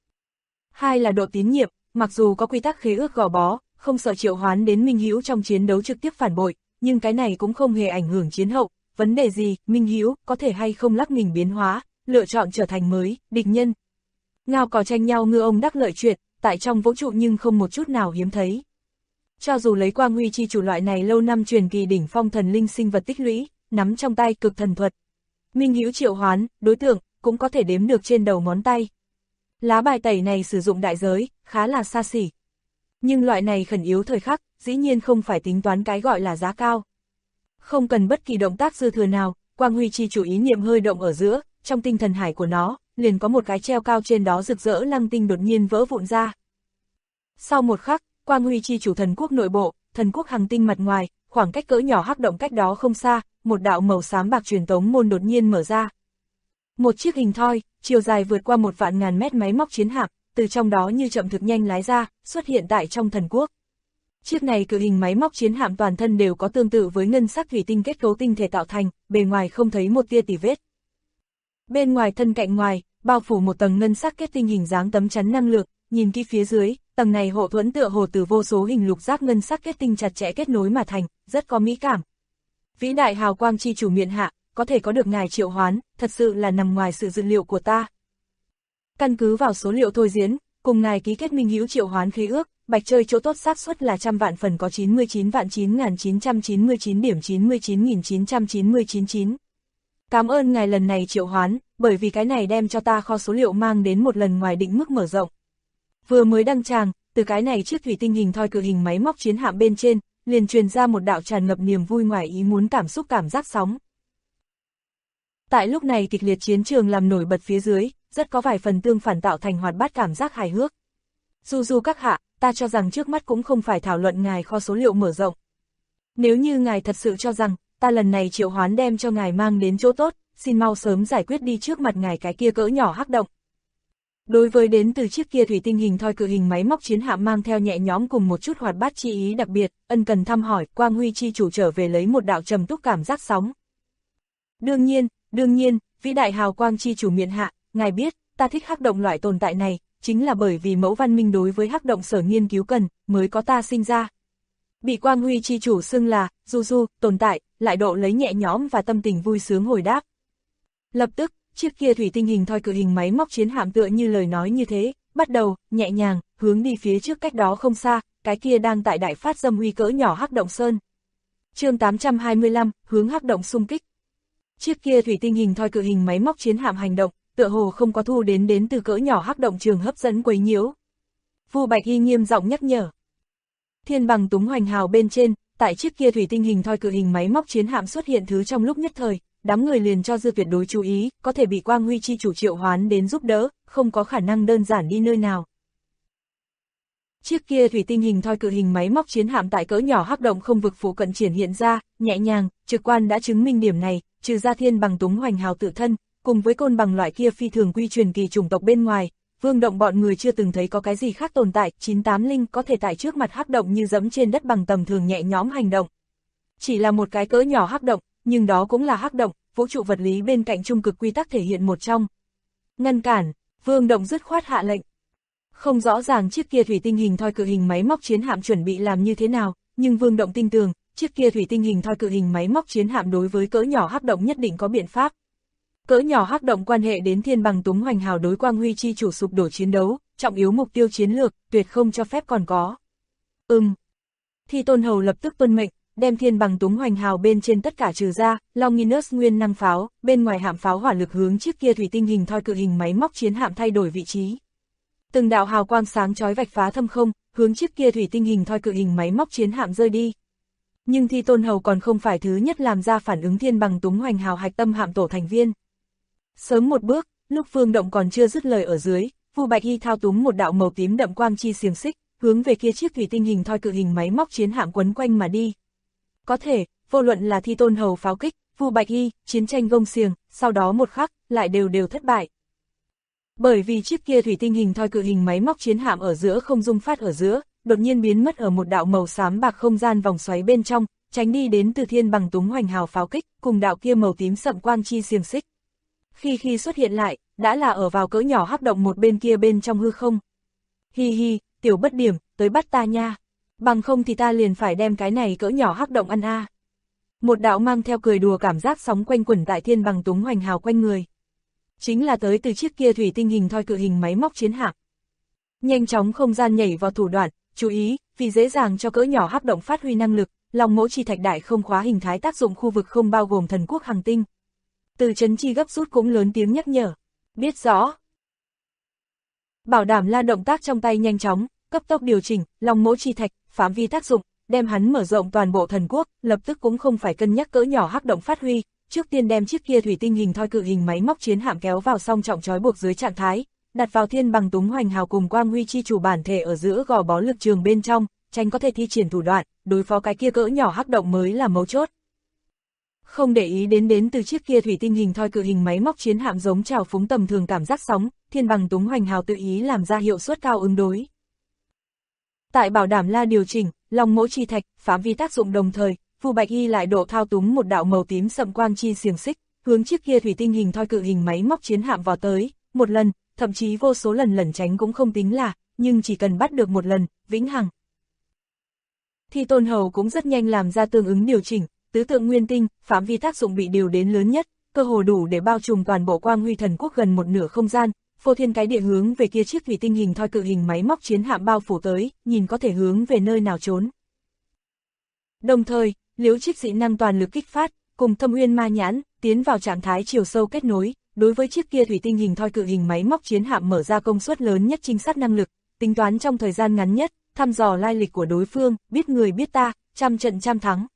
2 là độ tín nhiệm, mặc dù có quy tắc khế ước gò bó, không sợ triệu hoán đến minh hữu trong chiến đấu trực tiếp phản bội, nhưng cái này cũng không hề ảnh hưởng chiến hậu, vấn đề gì, minh hữu có thể hay không lắc mình biến hóa, lựa chọn trở thành mới, địch nhân. Ngao cò tranh nhau ngư ông đắc lợi chuyện, tại trong vũ trụ nhưng không một chút nào hiếm thấy. Cho dù lấy quang huy chi chủ loại này lâu năm truyền kỳ đỉnh phong thần linh sinh vật tích lũy, nắm trong tay cực thần thuật. Minh hữu triệu hoán, đối tượng, cũng có thể đếm được trên đầu ngón tay. Lá bài tẩy này sử dụng đại giới, khá là xa xỉ. Nhưng loại này khẩn yếu thời khắc, dĩ nhiên không phải tính toán cái gọi là giá cao. Không cần bất kỳ động tác dư thừa nào, quang huy chi chủ ý niệm hơi động ở giữa, trong tinh thần hải của nó, liền có một cái treo cao trên đó rực rỡ lăng tinh đột nhiên vỡ vụn ra. Sau một khắc, quang huy chi chủ thần quốc nội bộ, thần quốc hằng tinh mặt ngoài, khoảng cách cỡ nhỏ hắc động cách đó không xa, một đạo màu xám bạc truyền tống môn đột nhiên mở ra. Một chiếc hình thoi, chiều dài vượt qua 1.000.000 mét máy móc chiến hạm, từ trong đó như chậm thực nhanh lái ra, xuất hiện tại trong thần quốc. Chiếc này cự hình máy móc chiến hạm toàn thân đều có tương tự với ngân sắc thủy tinh kết cấu tinh thể tạo thành, bề ngoài không thấy một tia tì vết. Bên ngoài thân cạnh ngoài, bao phủ một tầng ngân sắc kết tinh hình dáng tấm chắn năng lượng, nhìn kỹ phía dưới, tầng này hộ thuẫn tựa hồ từ vô số hình lục giác ngân sắc kết tinh chặt chẽ kết nối mà thành, rất có mỹ cảm. Vĩ đại hào quang chi chủ miện hạ, có thể có được ngài triệu hoán, thật sự là nằm ngoài sự dự liệu của ta. Căn cứ vào số liệu thôi diễn, cùng ngài ký kết minh hữu triệu hoán khế ước, bạch chơi chỗ tốt xác suất là 100 vạn phần có 99.999 điểm 99.999. Cảm ơn ngài lần này triệu hoán, bởi vì cái này đem cho ta kho số liệu mang đến một lần ngoài định mức mở rộng. Vừa mới đăng tràng, từ cái này chiếc thủy tinh hình thoi cự hình máy móc chiến hạm bên trên, liền truyền ra một đạo tràn ngập niềm vui ngoài ý muốn cảm xúc cảm giác sóng. Tại lúc này kịch liệt chiến trường làm nổi bật phía dưới, rất có vài phần tương phản tạo thành hoạt bát cảm giác hài hước. Dù các hạ, ta cho rằng trước mắt cũng không phải thảo luận ngài kho số liệu mở rộng. Nếu như ngài thật sự cho rằng, ta lần này triệu hoán đem cho ngài mang đến chỗ tốt, xin mau sớm giải quyết đi trước mặt ngài cái kia cỡ nhỏ hắc động. Đối với đến từ chiếc kia thủy tinh hình thoi cự hình máy móc chiến hạm mang theo nhẹ nhõm cùng một chút hoạt bát chi ý đặc biệt, ân cần thăm hỏi, Quang Huy chi chủ trở về lấy một đạo trầm túc cảm giác sóng. Đương nhiên, vĩ đại hào quang chi chủ miện hạ, ngài biết, ta thích hắc động loại tồn tại này, chính là bởi vì mẫu văn minh đối với hắc động sở nghiên cứu cần, mới có ta sinh ra. Bị Quang Huy chi chủ xưng là, tồn tại, lại độ lấy nhẹ nhõm và tâm tình vui sướng hồi đáp. Lập tức, chiếc kia thủy tinh hình thoi cự hình máy móc chiến hạm tựa như lời nói như thế, bắt đầu, nhẹ nhàng, hướng đi phía trước cách đó không xa, cái kia đang tại đại phát dâm uy cỡ nhỏ hắc động sơn. Chương 825, hướng hắc động xung kích. Chiếc kia thủy tinh hình thoi cự hình máy móc chiến hạm hành động, tựa hồ không có thu đến từ cỡ nhỏ hắc động trường hấp dẫn quấy nhiễu. Vu Bạch Y nghiêm giọng nhắc nhở. Thiên bằng túng hoành hào bên trên, tại chiếc kia thủy tinh hình thoi cự hình máy móc chiến hạm xuất hiện thứ trong lúc nhất thời, đám người liền cho dư tuyệt đối chú ý, có thể bị Quang Huy chi chủ triệu hoán đến giúp đỡ, không có khả năng đơn giản đi nơi nào. Chiếc kia thủy tinh hình thoi cự hình máy móc chiến hạm tại cỡ nhỏ hắc động không vực phụ cận triển hiện ra, nhẹ nhàng, trực quan đã chứng minh điểm này, trừ ra thiên bằng túng hoành hào tự thân, cùng với côn bằng loại kia phi thường quy truyền kỳ chủng tộc bên ngoài, Vương Động bọn người chưa từng thấy có cái gì khác tồn tại, 98 linh có thể tại trước mặt hắc động như dẫm trên đất bằng tầm thường nhẹ nhõm hành động. Chỉ là một cái cỡ nhỏ hắc động, nhưng đó cũng là hắc động, vũ trụ vật lý bên cạnh trung cực quy tắc thể hiện một trong. Ngăn cản, Vương Động dứt khoát hạ lệnh. Không rõ ràng chiếc kia thủy tinh hình thoi cự hình máy móc chiến hạm chuẩn bị làm như thế nào, nhưng Vương Động tin tưởng, chiếc kia thủy tinh hình thoi cự hình máy móc chiến hạm đối với cỡ nhỏ hắc động nhất định có biện pháp. Cỡ nhỏ hắc động quan hệ đến thiên bằng túng hoành hào đối Quang Huy chi chủ sụp đổ chiến đấu, trọng yếu mục tiêu chiến lược, tuyệt không cho phép còn có. Thi Tôn Hầu lập tức tuân mệnh, đem thiên bằng túng hoành hào bên trên tất cả trừ ra, Longinus nguyên năng pháo, bên ngoài hạm pháo hỏa lực hướng chiếc kia thủy tinh hình thoi cự hình máy móc chiến hạm thay đổi vị trí. Từng đạo hào quang sáng chói vạch phá thâm không, hướng chiếc kia thủy tinh hình thoi cự hình máy móc chiến hạm rơi đi. Nhưng Thi Tôn Hầu còn không phải thứ nhất làm ra phản ứng thiên bằng túng hoành hào hạch tâm hạm tổ thành viên. Sớm một bước, lúc Vương Động còn chưa dứt lời ở dưới, Vu Bạch Y thao túng một đạo màu tím đậm quang chi xiềng xích, hướng về kia chiếc thủy tinh hình thoi cự hình máy móc chiến hạm quấn quanh mà đi. Có thể, vô luận là Thi Tôn Hầu pháo kích, Vu Bạch Y, chiến tranh gông xiềng, sau đó một khắc, lại đều thất bại. Bởi vì chiếc kia thủy tinh hình thoi cự hình máy móc chiến hạm ở giữa không dung phát ở giữa, đột nhiên biến mất ở một đạo màu xám bạc không gian vòng xoáy bên trong, tránh đi đến từ thiên bằng túng hoành hào pháo kích, cùng đạo kia màu tím sậm quang chi xiềng xích. Khi xuất hiện lại, đã là ở vào cỡ nhỏ hắc động một bên kia bên trong hư không. Hi, tiểu bất điểm, tới bắt ta nha. Bằng không thì ta liền phải đem cái này cỡ nhỏ hắc động ăn a. Một đạo mang theo cười đùa cảm giác sóng quanh quẩn tại thiên bằng túng hoành hào quanh người. Chính là tới từ chiếc kia thủy tinh hình thoi cự hình máy móc chiến hạm. Nhanh chóng không gian nhảy vào thủ đoạn, chú ý, vì dễ dàng cho cỡ nhỏ hắc động phát huy năng lực, Long Mẫu Chi Thạch đại không khóa hình thái tác dụng khu vực không bao gồm thần quốc hành tinh. Từ Trấn Chi gấp rút cũng lớn tiếng nhắc nhở. Biết rõ. Bảo đảm La động tác trong tay nhanh chóng, cấp tốc điều chỉnh, Long Mẫu Chi Thạch, phạm vi tác dụng, đem hắn mở rộng toàn bộ thần quốc, lập tức cũng không phải cân nhắc cỡ nhỏ hắc động phát huy, trước tiên đem chiếc kia thủy tinh hình thoi cự hình máy móc chiến hạm kéo vào song trọng trói buộc dưới trạng thái, đặt vào thiên bằng túng hoành hào cùng Quang Huy chi chủ bản thể ở giữa gò bó lực trường bên trong, tránh có thể thi triển thủ đoạn, đối phó cái kia cỡ nhỏ hắc động mới là mấu chốt. Không để ý đến từ chiếc kia thủy tinh hình thoi cự hình máy móc chiến hạm giống trào phúng tầm thường cảm giác sóng, Thiên Bằng Túng Hoành Hào tự ý làm ra hiệu suất cao ứng đối. Tại bảo đảm la điều chỉnh, long mỗ chi thạch, phạm vi tác dụng đồng thời, Vu Bạch Y lại độ thao túng một đạo màu tím sậm quang chi xiềng xích, hướng chiếc kia thủy tinh hình thoi cự hình máy móc chiến hạm vào tới, một lần, thậm chí vô số lần lẩn tránh cũng không tính là, nhưng chỉ cần bắt được một lần, vĩnh hằng. Thi Tôn Hầu cũng rất nhanh làm ra tương ứng điều chỉnh, tứ tượng nguyên tinh, phạm vi tác dụng bị điều đến lớn nhất, cơ hồ đủ để bao trùm toàn bộ Quang Huy Thần Quốc gần một nửa không gian, phô thiên cái địa hướng về kia chiếc thủy tinh hình thoi cự hình máy móc chiến hạm bao phủ tới, nhìn có thể hướng về nơi nào trốn. Đồng thời, Liễu Trích dị năng toàn lực kích phát, cùng Thâm Uyên Ma Nhãn, tiến vào trạng thái chiều sâu kết nối, đối với chiếc kia thủy tinh hình thoi cự hình máy móc chiến hạm mở ra công suất lớn nhất trinh sát năng lực, tính toán trong thời gian ngắn nhất, thăm dò lai lịch của đối phương, biết người biết ta, trăm trận trăm thắng.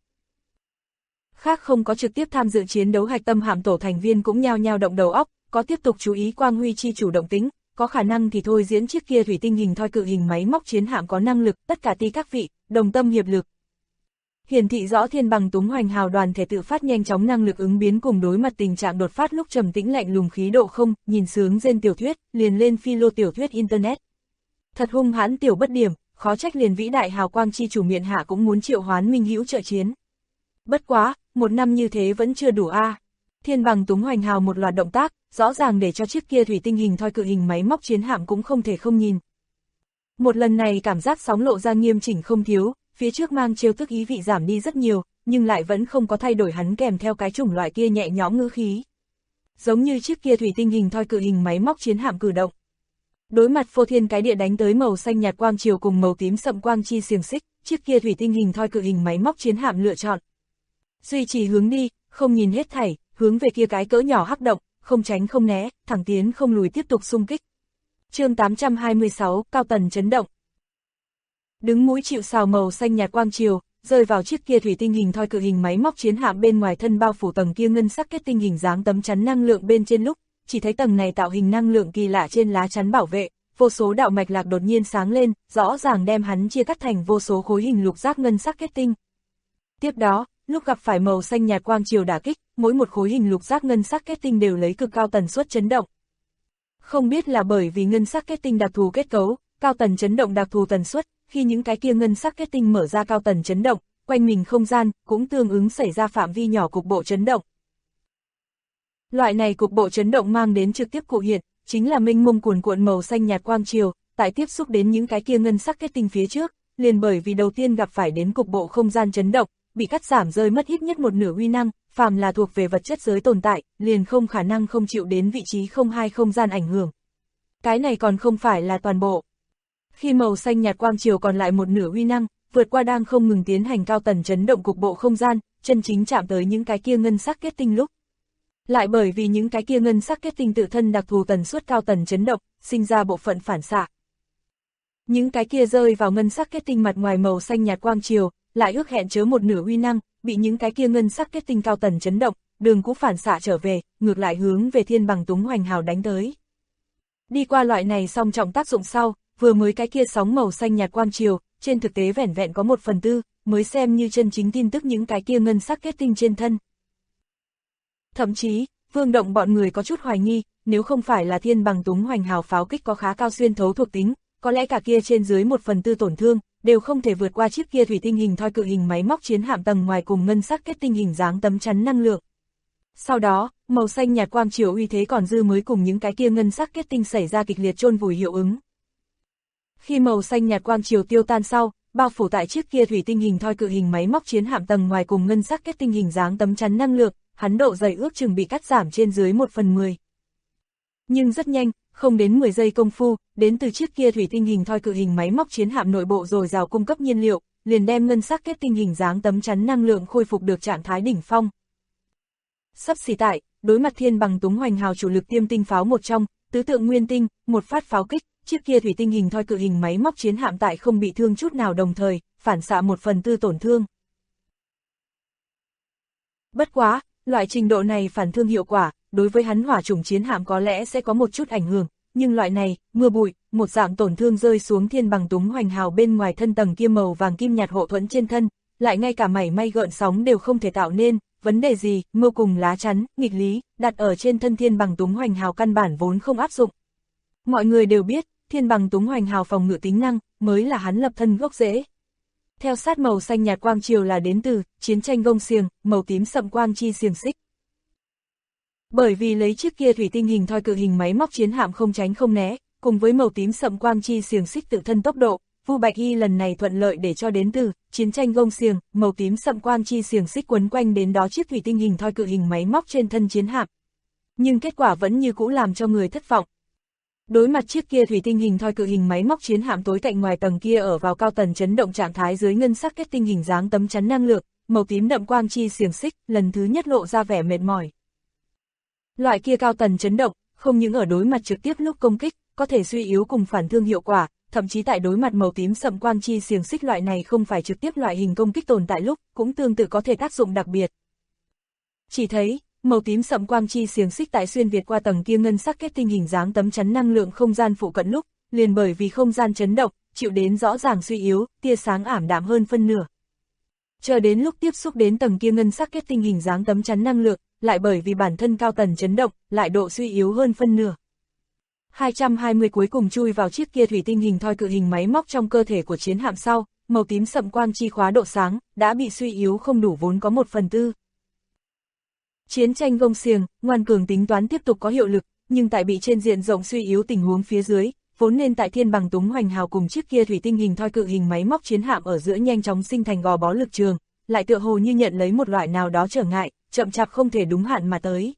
Khác không có trực tiếp tham dự chiến đấu hạch tâm hạm tổ thành viên cũng nhao nhao động đầu óc, có tiếp tục chú ý Quang Huy chi chủ động tính, có khả năng thì thôi diễn chiếc kia thủy tinh hình thoi cự hình máy móc chiến hạm có năng lực, tất cả ti các vị, đồng tâm hiệp lực. Hiển thị rõ Thiên Bằng Túng Hoành Hào đoàn thể tự phát nhanh chóng năng lực ứng biến cùng đối mặt tình trạng đột phát lúc trầm tĩnh lạnh lùng khí độ không, nhìn sướng rên tiểu thuyết, liền lên philo tiểu thuyết internet. Thật hung hãn tiểu bất điểm, khó trách liền vĩ đại hào quang chi chủ miện hạ cũng muốn triệu hoán minh hữu trợ chiến. Bất quá, một năm như thế vẫn chưa đủ a. Thiên Bằng Túng Hoành Hào một loạt động tác, rõ ràng để cho chiếc kia thủy tinh hình thoi cự hình máy móc chiến hạm cũng không thể không nhìn. Một lần này cảm giác sóng lộ ra nghiêm chỉnh không thiếu, phía trước mang trêu tức ý vị giảm đi rất nhiều, nhưng lại vẫn không có thay đổi hắn kèm theo cái chủng loại kia nhẹ nhõm ngữ khí. Giống như chiếc kia thủy tinh hình thoi cự hình máy móc chiến hạm cử động. Đối mặt phô thiên cái địa đánh tới màu xanh nhạt quang chiều cùng màu tím sậm quang chi xiềng xích, chiếc kia thủy tinh hình thoi cự hình máy móc chiến hạm lựa chọn duy trì hướng đi, không nhìn hết thảy, hướng về kia cái cỡ nhỏ hắc động, không tránh không né, thẳng tiến không lùi tiếp tục xung kích. Chương 826, Cao Tần chấn động. Đứng mũi chịu sào màu xanh nhạt quang chiều, rơi vào chiếc kia thủy tinh hình thoi cự hình máy móc chiến hạm bên ngoài thân bao phủ tầng kia ngân sắc kết tinh hình dáng tấm chắn năng lượng bên trên lúc, chỉ thấy tầng này tạo hình năng lượng kỳ lạ trên lá chắn bảo vệ, vô số đạo mạch lạc đột nhiên sáng lên, rõ ràng đem hắn chia cắt thành vô số khối hình lục giác ngân sắc kết tinh. Tiếp đó, lúc gặp phải màu xanh nhạt quang chiều đả kích, mỗi một khối hình lục giác ngân sắc kết tinh đều lấy cực cao tần suất chấn động. Không biết là bởi vì ngân sắc kết tinh đặc thù kết cấu, cao tần chấn động đặc thù tần suất, khi những cái kia ngân sắc kết tinh mở ra cao tần chấn động, quanh mình không gian cũng tương ứng xảy ra phạm vi nhỏ cục bộ chấn động. Loại này cục bộ chấn động mang đến trực tiếp cụ hiện, chính là mênh mông cuồn cuộn màu xanh nhạt quang chiều, tại tiếp xúc đến những cái kia ngân sắc kết tinh phía trước, liền bởi vì đầu tiên gặp phải đến cục bộ không gian chấn động, bị cắt giảm rơi mất ít nhất một nửa uy năng, phàm là thuộc về vật chất giới tồn tại, liền không khả năng không chịu đến vị trí không hai không gian ảnh hưởng. Cái này còn không phải là toàn bộ. Khi màu xanh nhạt quang chiều còn lại một nửa uy năng, vượt qua đang không ngừng tiến hành cao tần chấn động cục bộ không gian, chân chính chạm tới những cái kia ngân sắc kết tinh lúc. Lại bởi vì những cái kia ngân sắc kết tinh tự thân đặc thù tần suất cao tần chấn động, sinh ra bộ phận phản xạ. Những cái kia rơi vào ngân sắc kết tinh mặt ngoài màu xanh nhạt quang chiều, lại ước hẹn chứa một nửa uy năng, bị những cái kia ngân sắc kết tinh cao tần chấn động, đường cũ phản xạ trở về, ngược lại hướng về Thiên Bằng Túng Hoành Hào đánh tới. Đi qua loại này song trọng tác dụng sau, vừa mới cái kia sóng màu xanh nhạt quang chiều, trên thực tế vẻn vẹn có 1/4, mới xem như chân chính tin tức những cái kia ngân sắc kết tinh trên thân. Thậm chí, Vương Động bọn người có chút hoài nghi, nếu không phải là Thiên Bằng Túng Hoành Hào pháo kích có khá cao xuyên thấu thuộc tính, có lẽ cả kia trên dưới 1/4 tổn thương, đều không thể vượt qua chiếc kia thủy tinh hình thoi cự hình máy móc chiến hạm tầng ngoài cùng ngân sắc kết tinh hình dáng tấm chắn năng lượng. Sau đó, màu xanh nhạt quang chiều uy thế còn dư mới cùng những cái kia ngân sắc kết tinh xảy ra kịch liệt chôn vùi hiệu ứng. Khi màu xanh nhạt quang chiều tiêu tan sau, bao phủ tại chiếc kia thủy tinh hình thoi cự hình máy móc chiến hạm tầng ngoài cùng ngân sắc kết tinh hình dáng tấm chắn năng lượng, hắn độ dày ước chừng bị cắt giảm trên dưới 1/10. Nhưng rất nhanh, không đến 10 giây công phu, đến từ chiếc kia thủy tinh hình thoi cự hình máy móc chiến hạm nội bộ dồi dào cung cấp nhiên liệu, liền đem ngân sắc kết tinh hình dáng tấm chắn năng lượng khôi phục được trạng thái đỉnh phong. Sắp xỉ tại, đối mặt Thiên Bằng Túng Hoành Hào chủ lực tiêm tinh pháo một trong, tứ tượng nguyên tinh, một phát pháo kích, chiếc kia thủy tinh hình thoi cự hình máy móc chiến hạm tại không bị thương chút nào đồng thời, phản xạ 1/4 tổn thương. Bất quá, loại trình độ này phản thương hiệu quả, đối với hắn hỏa chủng chiến hạm có lẽ sẽ có một chút ảnh hưởng, nhưng loại này, mưa bụi, một dạng tổn thương rơi xuống Thiên Bằng Túng Hoành Hào bên ngoài thân tầng kia màu vàng kim nhạt hộ thuẫn trên thân, lại ngay cả mảy may gợn sóng đều không thể tạo nên, vấn đề gì, mưu cùng lá chắn, nghịch lý, đặt ở trên thân Thiên Bằng Túng Hoành Hào căn bản vốn không áp dụng. Mọi người đều biết, Thiên Bằng Túng Hoành Hào phòng ngự tính năng, mới là hắn lập thân gốc rễ. Theo sát màu xanh nhạt quang chiều là đến từ chiến tranh gông xiềng, màu tím sậm quang chi xiềng xích. Bởi vì lấy chiếc kia thủy tinh hình thoi cự hình máy móc chiến hạm không tránh không né, cùng với màu tím sậm quang chi xiềng xích tự thân tốc độ, Vu Bạch Y lần này thuận lợi để cho đến từ chiến tranh gông xiềng, màu tím sậm quang chi xiềng xích quấn quanh đến đó chiếc thủy tinh hình thoi cự hình máy móc trên thân chiến hạm. Nhưng kết quả vẫn như cũ làm cho người thất vọng. Đối mặt chiếc kia thủy tinh hình thoi cự hình máy móc chiến hạm tối cạnh ngoài tầng kia ở vào cao tần chấn động trạng thái dưới ngân sắc kết tinh hình dáng tấm chắn năng lượng, màu tím đậm quang chi xiềng xích, lần thứ nhất lộ ra vẻ mệt mỏi. Loại kia cao tần chấn động, không những ở đối mặt trực tiếp lúc công kích, có thể suy yếu cùng phản thương hiệu quả, thậm chí tại đối mặt màu tím sậm quang chi xiềng xích loại này không phải trực tiếp loại hình công kích tồn tại lúc, cũng tương tự có thể tác dụng đặc biệt. Chỉ thấy, màu tím sậm quang chi xiềng xích tại xuyên việt qua tầng kia ngân sắc kết tinh hình dáng tấm chắn năng lượng không gian phụ cận lúc, liền bởi vì không gian chấn động, chịu đến rõ ràng suy yếu, tia sáng ảm đạm hơn phân nửa. Chờ đến lúc tiếp xúc đến tầng kia ngân sắc kết tinh hình dáng tấm chắn năng lượng, lại bởi vì bản thân cao tần chấn động, lại độ suy yếu hơn phân nửa. 220 cuối cùng chui vào chiếc kia thủy tinh hình thoi cự hình máy móc trong cơ thể của chiến hạm sau, màu tím sậm quang chi khóa độ sáng, đã bị suy yếu không đủ vốn có 1/4. Chiến tranh gông xiềng, ngoan cường tính toán tiếp tục có hiệu lực, nhưng tại bị trên diện rộng suy yếu tình huống phía dưới, vốn nên tại Thiên Bằng Túng Hoành Hào cùng chiếc kia thủy tinh hình thoi cự hình máy móc chiến hạm ở giữa nhanh chóng sinh thành gò bó lực trường, lại tựa hồ như nhận lấy một loại nào đó trở ngại, chậm chạp không thể đúng hạn mà tới.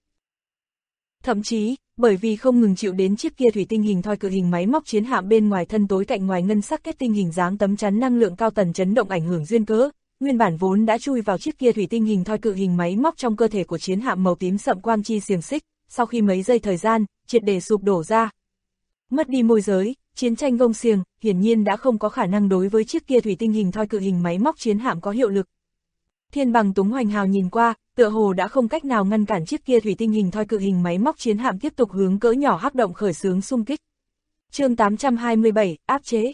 Thậm chí, bởi vì không ngừng chịu đến chiếc kia thủy tinh hình thoi cự hình máy móc chiến hạm bên ngoài thân tối cạnh ngoài ngân sắc kết tinh hình dáng tấm chắn năng lượng cao tần chấn động ảnh hưởng duyên cớ, nguyên bản vốn đã chui vào chiếc kia thủy tinh hình thoi cự hình máy móc trong cơ thể của chiến hạm màu tím sậm quang chi xiềng xích, sau khi mấy giây thời gian, triệt để sụp đổ ra. Mất đi môi giới, chiến tranh gông xiềng, hiển nhiên đã không có khả năng đối với chiếc kia thủy tinh hình thoi cự hình máy móc chiến hạm có hiệu lực. Thiên Bằng Túng Hoành Hào nhìn qua, tựa hồ đã không cách nào ngăn cản chiếc kia thủy tinh hình thoi cự hình máy móc chiến hạm tiếp tục hướng cỡ nhỏ hắc động khởi xướng xung kích. Chương 827, áp chế.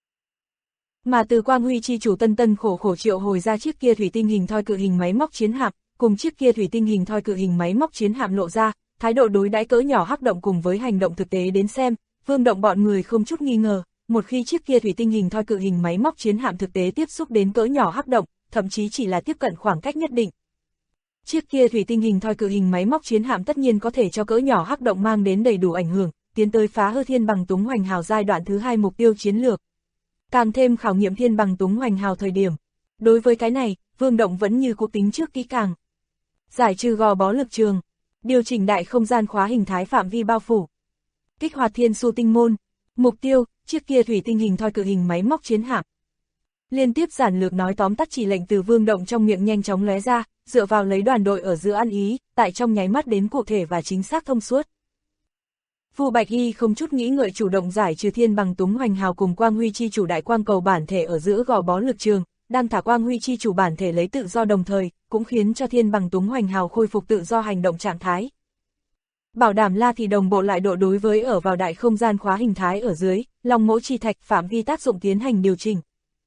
Mà từ Quang Huy chi chủ tân tân khổ khổ triệu hồi ra chiếc kia thủy tinh hình thoi cự hình máy móc chiến hạm, cùng chiếc kia thủy tinh hình thoi cự hình máy móc chiến hạm lộ ra, thái độ đối đãi cỡ nhỏ hắc động cùng với hành động thực tế đến xem, Vương Động bọn người không chút nghi ngờ, một khi chiếc kia thủy tinh hình thoi cự hình máy móc chiến hạm thực tế tiếp xúc đến cỡ nhỏ hắc động, thậm chí chỉ là tiếp cận khoảng cách nhất định. Chiếc kia thủy tinh hình thoi cự hình máy móc chiến hạm tất nhiên có thể cho cỡ nhỏ hắc động mang đến đầy đủ ảnh hưởng, tiến tới phá hư Thiên Bằng Túng Hoành Hào giai đoạn thứ 2 mục tiêu chiến lược. Càng thêm khảo nghiệm Thiên Bằng Túng Hoành Hào thời điểm. Đối với cái này, Vương Động vẫn như cố tính trước kỹ càng. Giải trừ gò bó lực trường, điều chỉnh đại không gian khóa hình thái phạm vi bao phủ. Kích hoạt thiên su tinh môn, mục tiêu, chiếc kia thủy tinh hình thoi cự hình máy móc chiến hạm. Liên tiếp giản lược nói tóm tắt chỉ lệnh từ Vương Động trong miệng nhanh chóng lóe ra, dựa vào lấy đoàn đội ở giữa ăn ý, tại trong nháy mắt đến cụ thể và chính xác thông suốt. Vu Bạch Y không chút nghĩ ngợi chủ động giải trừ Thiên Bằng Túng Hoành Hào cùng Quang Huy chi chủ đại quang cầu bản thể ở giữa gò bó lực trường, đang thả Quang Huy chi chủ bản thể lấy tự do đồng thời, cũng khiến cho Thiên Bằng Túng Hoành Hào khôi phục tự do hành động trạng thái. Bảo đảm La thì đồng bộ lại độ đối với ở vào đại không gian khóa hình thái ở dưới, Long Mẫu chi thạch phạm vi tác dụng tiến hành điều chỉnh.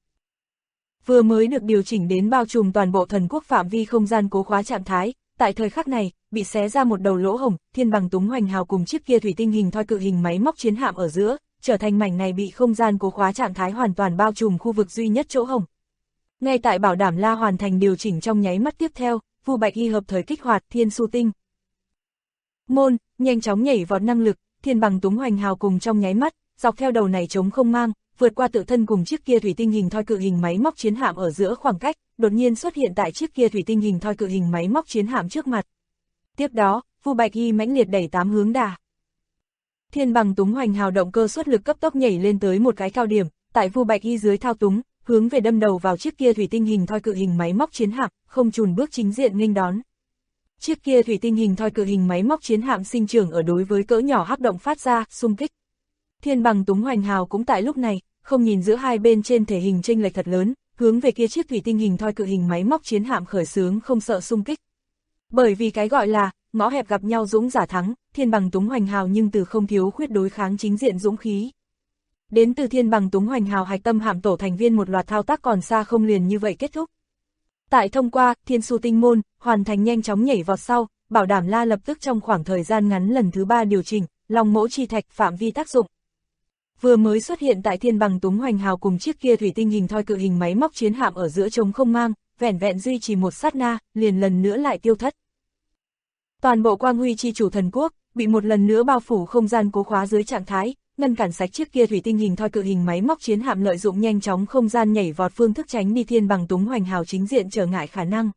Vừa mới được điều chỉnh đến bao trùm toàn bộ thần quốc phạm vi không gian cố khóa trạng thái, tại thời khắc này, bị xé ra một đầu lỗ hổng, Thiên Bằng Túng Hoành Hào cùng chiếc kia thủy tinh hình thoi cự hình máy móc chiến hạm ở giữa, trở thành mảnh này bị không gian cố khóa trạng thái hoàn toàn bao trùm khu vực duy nhất chỗ hổng. Ngay tại bảo đảm La hoàn thành điều chỉnh trong nháy mắt tiếp theo, Vu Bạch Y hợp thời kích hoạt Thiên Su Tinh môn, nhanh chóng nhảy vọt năng lực, Thiên Bằng Túng Hoành Hào cùng trong nháy mắt, dọc theo đầu này trống không mang, vượt qua tự thân cùng chiếc kia thủy tinh hình thoi cự hình máy móc chiến hạm ở giữa khoảng cách, đột nhiên xuất hiện tại chiếc kia thủy tinh hình thoi cự hình máy móc chiến hạm trước mặt. Tiếp đó, Vu Bạch Y mãnh liệt đẩy 8 hướng đà. Thiên Bằng Túng Hoành Hào động cơ suất lực cấp tốc nhảy lên tới một cái cao điểm, tại Vu Bạch Y dưới thao túng, hướng về đâm đầu vào chiếc kia thủy tinh hình thoi cự hình máy móc chiến hạm, không chùn bước chính diện nghênh đón. Chiếc kia thủy tinh hình thoi cự hình máy móc chiến hạm sinh trưởng ở đối với cỡ nhỏ hắc động phát ra, xung kích. Thiên Bằng Túng Hoành Hào cũng tại lúc này, không nhìn giữa hai bên trên thể hình chênh lệch thật lớn, hướng về kia chiếc thủy tinh hình thoi cự hình máy móc chiến hạm khởi xướng không sợ xung kích. Bởi vì cái gọi là ngõ hẹp gặp nhau dũng giả thắng, Thiên Bằng Túng Hoành Hào nhưng từ không thiếu khuyết đối kháng chính diện dũng khí. Đến từ Thiên Bằng Túng Hoành Hào hạch tâm hạm tổ thành viên một loạt thao tác còn xa không liền như vậy kết thúc. Tại thông qua Thiên Su Tinh Môn, hoàn thành nhanh chóng nhảy vọt sau, bảo đảm La lập tức trong khoảng thời gian ngắn lần thứ 3 điều chỉnh, Long Mỗ Chi Thạch phạm vi tác dụng. Vừa mới xuất hiện tại Thiên Bằng Túng Hoành Hào cùng chiếc kia thủy tinh hình thoi cự hình máy móc chiến hạm ở giữa trống không mang, vẻn vẹn duy trì một sát na, liền lần nữa lại tiêu thất. Toàn bộ Quang Huy chi chủ thần quốc, bị một lần nữa bao phủ không gian cố khóa dưới trạng thái, ngăn cản sạch chiếc kia thủy tinh hình thoi cự hình máy móc chiến hạm lợi dụng nhanh chóng không gian nhảy vọt phương thức tránh đi Thiên Bằng Túng Hoành Hào chính diện trở ngại khả năng.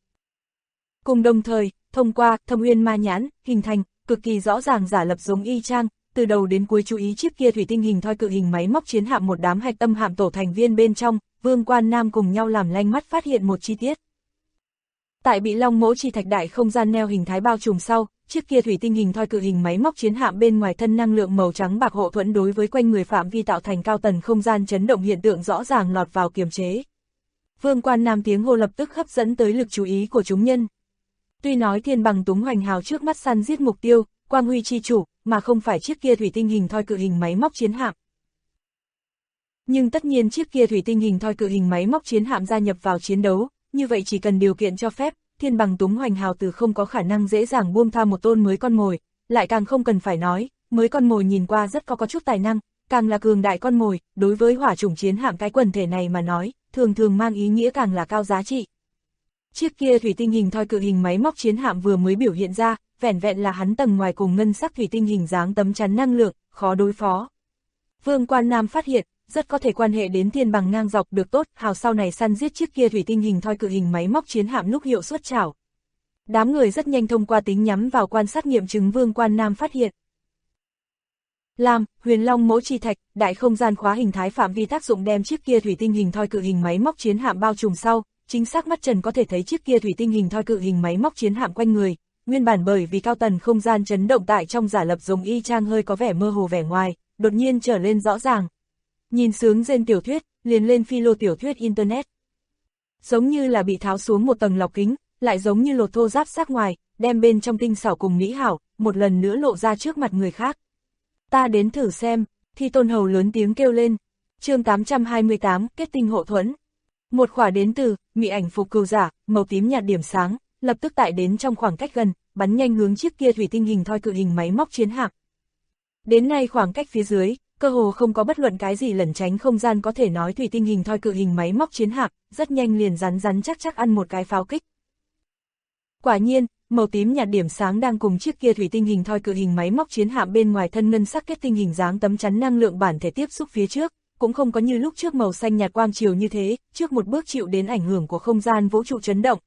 Cùng đồng thời, thông qua Thâm Uyên Ma Nhãn, hình thành cực kỳ rõ ràng giả lập giống y chang, từ đầu đến cuối chú ý chiếc kia thủy tinh hình thoi cự hình máy móc chiến hạm một đám hạch tâm hạm tổ thành viên bên trong, Vương Quan Nam cùng nhau làm lanh mắt phát hiện một chi tiết. Tại bị Long Mỗ Chi Thạch đại không gian neo hình thái bao trùm sau, chiếc kia thủy tinh hình thoi cự hình máy móc chiến hạm bên ngoài thân năng lượng màu trắng bạc hộ thuẫn đối với quanh người phạm vi tạo thành cao tần không gian chấn động hiện tượng rõ ràng lọt vào kiềm chế. Vương Quan Nam tiếng hô lập tức hấp dẫn tới lực chú ý của chúng nhân. Tuy nói Thiên Bằng Túng Hoành Hào trước mắt săn giết mục tiêu, Quang Huy chi chủ, mà không phải chiếc kia thủy tinh hình thoi cự hình máy móc chiến hạm. Nhưng tất nhiên chiếc kia thủy tinh hình thoi cự hình máy móc chiến hạm gia nhập vào chiến đấu, như vậy chỉ cần điều kiện cho phép, Thiên Bằng Túng Hoành Hào từ không có khả năng dễ dàng buông tha một tôn mới con mồi, lại càng không cần phải nói, mới con mồi nhìn qua rất có chút tài năng, càng là cường đại con mồi, đối với hỏa chủng chiến hạm cái quần thể này mà nói, thường thường mang ý nghĩa càng là cao giá trị. Chiếc kia thủy tinh hình thoi cự hình máy móc chiến hạm vừa mới biểu hiện ra, vẻn vẹn là hắn tầng ngoài cùng ngân sắc thủy tinh hình dáng tấm chắn năng lượng, khó đối phó. Vương Quan Nam phát hiện, rất có thể quan hệ đến Thiên Bằng ngang dọc được tốt, hào sau này săn giết chiếc kia thủy tinh hình thoi cự hình máy móc chiến hạm lúc hiệu suất chảo. Đám người rất nhanh thông qua tính nhắm vào quan sát nghiệm chứng Vương Quan Nam phát hiện. Lam, Huyền Long Mỗ Chi Thạch, đại không gian khóa hình thái phạm vi tác dụng đem chiếc kia thủy tinh hình thoi cự hình máy móc chiến hạm bao trùm sau, chính xác mắt trần có thể thấy chiếc kia thủy tinh hình thoi cự hình máy móc chiến hạm quanh người, nguyên bản bởi vì cao tần không gian chấn động tại trong giả lập giống y chang hơi có vẻ mơ hồ vẻ ngoài, đột nhiên trở lên rõ ràng. Nhìn sướng rên tiểu thuyết, liền lên phi lô tiểu thuyết internet. Giống như là bị tháo xuống một tầng lọc kính, lại giống như lột thô giáp xác ngoài, đem bên trong tinh xảo cùng mỹ hảo, một lần nữa lộ ra trước mặt người khác. Ta đến thử xem, Thi Tôn Hầu lớn tiếng kêu lên. Chương 828, kết tinh hộ thuẫn. Một khỏa đến từ Mị Ảnh Phục Cừu Giả, màu tím nhạt điểm sáng, lập tức tại đến trong khoảng cách gần, bắn nhanh hướng chiếc kia thủy tinh hình thoi cự hình máy móc chiến hạm. Đến nay khoảng cách phía dưới, cơ hồ không có bất luận cái gì lẩn tránh không gian có thể nói thủy tinh hình thoi cự hình máy móc chiến hạm, rất nhanh liền rắn chắc ăn một cái pháo kích. Quả nhiên, màu tím nhạt điểm sáng đang cùng chiếc kia thủy tinh hình thoi cự hình máy móc chiến hạm bên ngoài thân ngân sắc kết tinh hình dáng tấm chắn năng lượng bản thể tiếp xúc phía trước, cũng không có như lúc trước màu xanh nhạt quang chiều như thế, trước một bước chịu đến ảnh hưởng của không gian vũ trụ chấn động.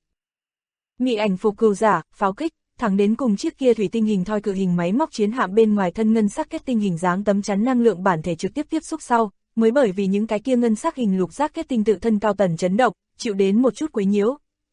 Mị Ảnh Phục Cừu Giả, pháo kích, thẳng đến cùng chiếc kia thủy tinh hình thoi cự hình máy móc chiến hạm bên ngoài thân ngân sắc kết tinh hình dáng tấm chắn năng lượng bản thể trực tiếp tiếp xúc sau, mới bởi vì những cái kia ngân sắc hình lục giác kết tinh tự thân cao tần chấn động, chịu đến một chút quấy nhiễu.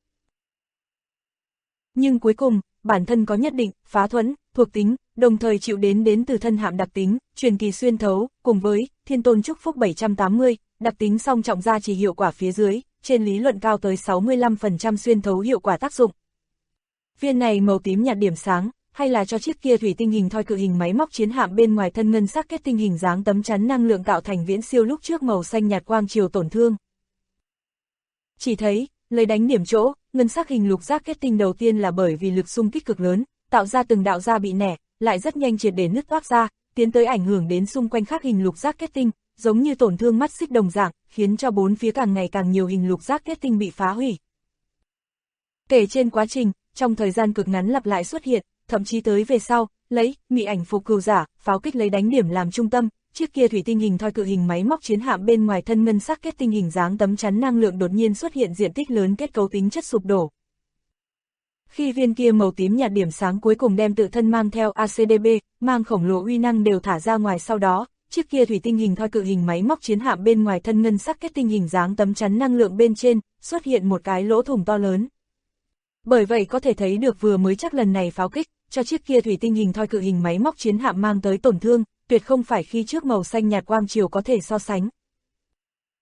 Nhưng cuối cùng, bản thân có nhất định, phá thuẫn, thuộc tính, đồng thời chịu đến từ thân hạm đặc tính, truyền kỳ xuyên thấu, cùng với Thiên Tôn Chúc Phúc 780, đặc tính song trọng gia trì hiệu quả phía dưới, trên lý luận cao tới 65% xuyên thấu hiệu quả tác dụng. Viên này màu tím nhạt điểm sáng, hay là cho chiếc kia thủy tinh hình thoi cự hình máy móc chiến hạm bên ngoài thân ngân sắc kết tinh hình dáng tấm chắn năng lượng tạo thành viễn siêu lúc trước màu xanh nhạt quang chiều tổn thương. Chỉ thấy, lấy đánh điểm chỗ, ngân sắc hình lục giác kết tinh đầu tiên là bởi vì lực xung kích cực lớn, tạo ra từng đạo da bị nẻ, lại rất nhanh triệt để nứt toác ra, tiến tới ảnh hưởng đến xung quanh khác hình lục giác kết tinh, giống như tổn thương mắt xích đồng dạng, khiến cho bốn phía càng ngày càng nhiều hình lục giác kết tinh bị phá hủy. Kể trên quá trình, trong thời gian cực ngắn lặp lại xuất hiện, thậm chí tới về sau, lấy Mị Ảnh Phục Cừu Giả, pháo kích lấy đánh điểm làm trung tâm, chiếc kia thủy tinh hình thoi cự hình máy móc chiến hạm bên ngoài thân ngân sắc kết tinh hình dáng tấm chắn năng lượng đột nhiên xuất hiện diện tích lớn kết cấu tính chất sụp đổ. Khi viên kia màu tím nhạt điểm sáng cuối cùng đem tự thân mang theo ACDB, mang khổng lồ uy năng đều thả ra ngoài sau đó, chiếc kia thủy tinh hình thoi cự hình máy móc chiến hạm bên ngoài thân ngân sắc kết tinh hình dáng tấm chắn năng lượng bên trên, xuất hiện một cái lỗ thủng to lớn. Bởi vậy có thể thấy được vừa mới chắc lần này pháo kích, cho chiếc kia thủy tinh hình thoi cự hình máy móc chiến hạm mang tới tổn thương, tuyệt không phải khi trước màu xanh nhạt quang chiều có thể so sánh.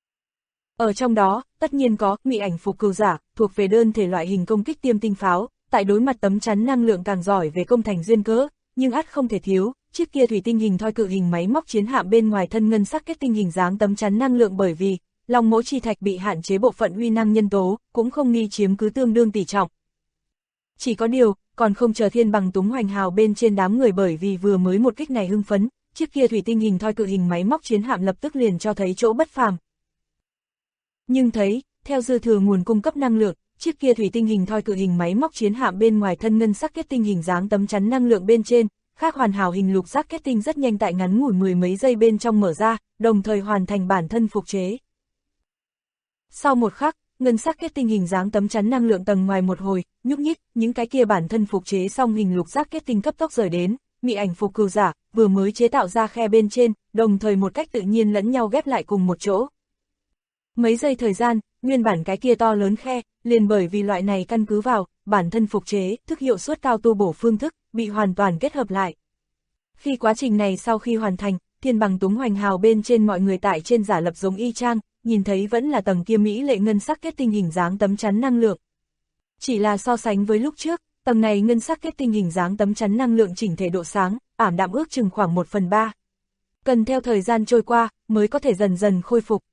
Ở trong đó, tất nhiên có Mị Ảnh Phục Cừu Giả, thuộc về đơn thể loại hình công kích tiêm tinh pháo, tại đối mặt tấm chắn năng lượng càng giỏi về công thành duyên cớ, nhưng ắt không thể thiếu, chiếc kia thủy tinh hình thoi cự hình máy móc chiến hạm bên ngoài thân ngân sắc kết tinh hình dáng tấm chắn năng lượng, bởi vì Long Mỗ Chi Thạch bị hạn chế bộ phận uy năng nhân tố, cũng không nghi chiếm cứ tương đương tỷ trọng. Chỉ có điều, còn không chờ Thiên Bằng Túng Hoành Hào bên trên đám người bởi vì vừa mới một kích này hưng phấn, chiếc kia thủy tinh hình thoi cự hình máy móc chiến hạm lập tức liền cho thấy chỗ bất phàm. Nhưng thấy, theo dư thừa nguồn cung cấp năng lượng, chiếc kia thủy tinh hình thoi cự hình máy móc chiến hạm bên ngoài thân ngân sắc kết tinh hình dáng tấm chắn năng lượng bên trên, khác hoàn hảo hình lục giác kết tinh rất nhanh tại ngắn ngủi mười mấy giây bên trong mở ra, đồng thời hoàn thành bản thân phục chế. Sau một khắc, ngân sắc kết tinh hình dáng tấm chắn năng lượng tầng ngoài một hồi, nhúc nhích, những cái kia bản thân phục chế xong hình lục giác kết tinh cấp tốc rời đến, mị ảnh phục cừu giả vừa mới chế tạo ra khe bên trên, đồng thời một cách tự nhiên lẫn nhau ghép lại cùng một chỗ. Mấy giây thời gian, nguyên bản cái kia to lớn khe, liền bởi vì loại này căn cứ vào bản thân phục chế, thức hiệu suất cao tu bổ phương thức, bị hoàn toàn kết hợp lại. Khi quá trình này sau khi hoàn thành, Thiên Bằng Túng Hoành Hào bên trên mọi người tại trên giả lập giống y chang, nhìn thấy vẫn là tầng kia mỹ lệ ngân sắc kết tinh hình dáng tấm chắn năng lượng. Chỉ là so sánh với lúc trước, tầng này ngân sắc kết tinh hình dáng tấm chắn năng lượng chỉnh thể độ sáng, ảm đạm ước chừng khoảng 1/3. Cần theo thời gian trôi qua, mới có thể dần dần khôi phục.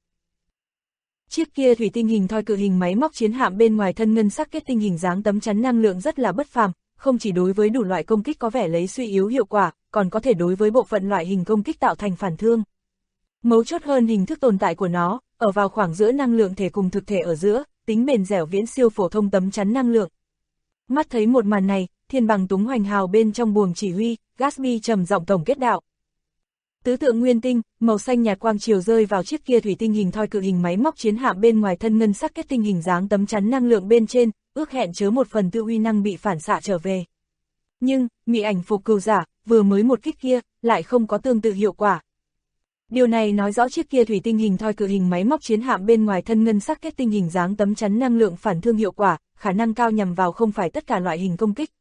Chiếc kia thủy tinh hình thoi cự hình máy móc chiến hạm bên ngoài thân ngân sắc kết tinh hình dáng tấm chắn năng lượng rất là bất phàm, không chỉ đối với đủ loại công kích có vẻ lấy suy yếu hiệu quả, còn có thể đối với bộ phận loại hình công kích tạo thành phản thương. Mấu chốt hơn hình thức tồn tại của nó, ở vào khoảng giữa năng lượng thể cùng thực thể ở giữa, tính bền dẻo viễn siêu phổ thông tấm chắn năng lượng. Mắt thấy một màn này, Thiên Bằng Túng Hoành Hào bên trong buồng chỉ huy, Gatsby trầm giọng tổng kết đạo. Tứ tượng nguyên tinh, màu xanh nhạt quang chiều rơi vào chiếc kia thủy tinh hình thoi cự hình máy móc chiến hạm bên ngoài thân ngân sắc kết tinh hình dáng tấm chắn năng lượng bên trên, ước hẹn chứa một phần tư uy năng bị phản xạ trở về. Nhưng, mị ảnh phục cừu giả, vừa mới một kích kia, lại không có tương tự hiệu quả. Điều này nói rõ chiếc kia thủy tinh hình thoi cự hình máy móc chiến hạm bên ngoài thân ngân sắc kết tinh hình dáng tấm chắn năng lượng phản thương hiệu quả, khả năng cao nhằm vào không phải tất cả loại hình công kích.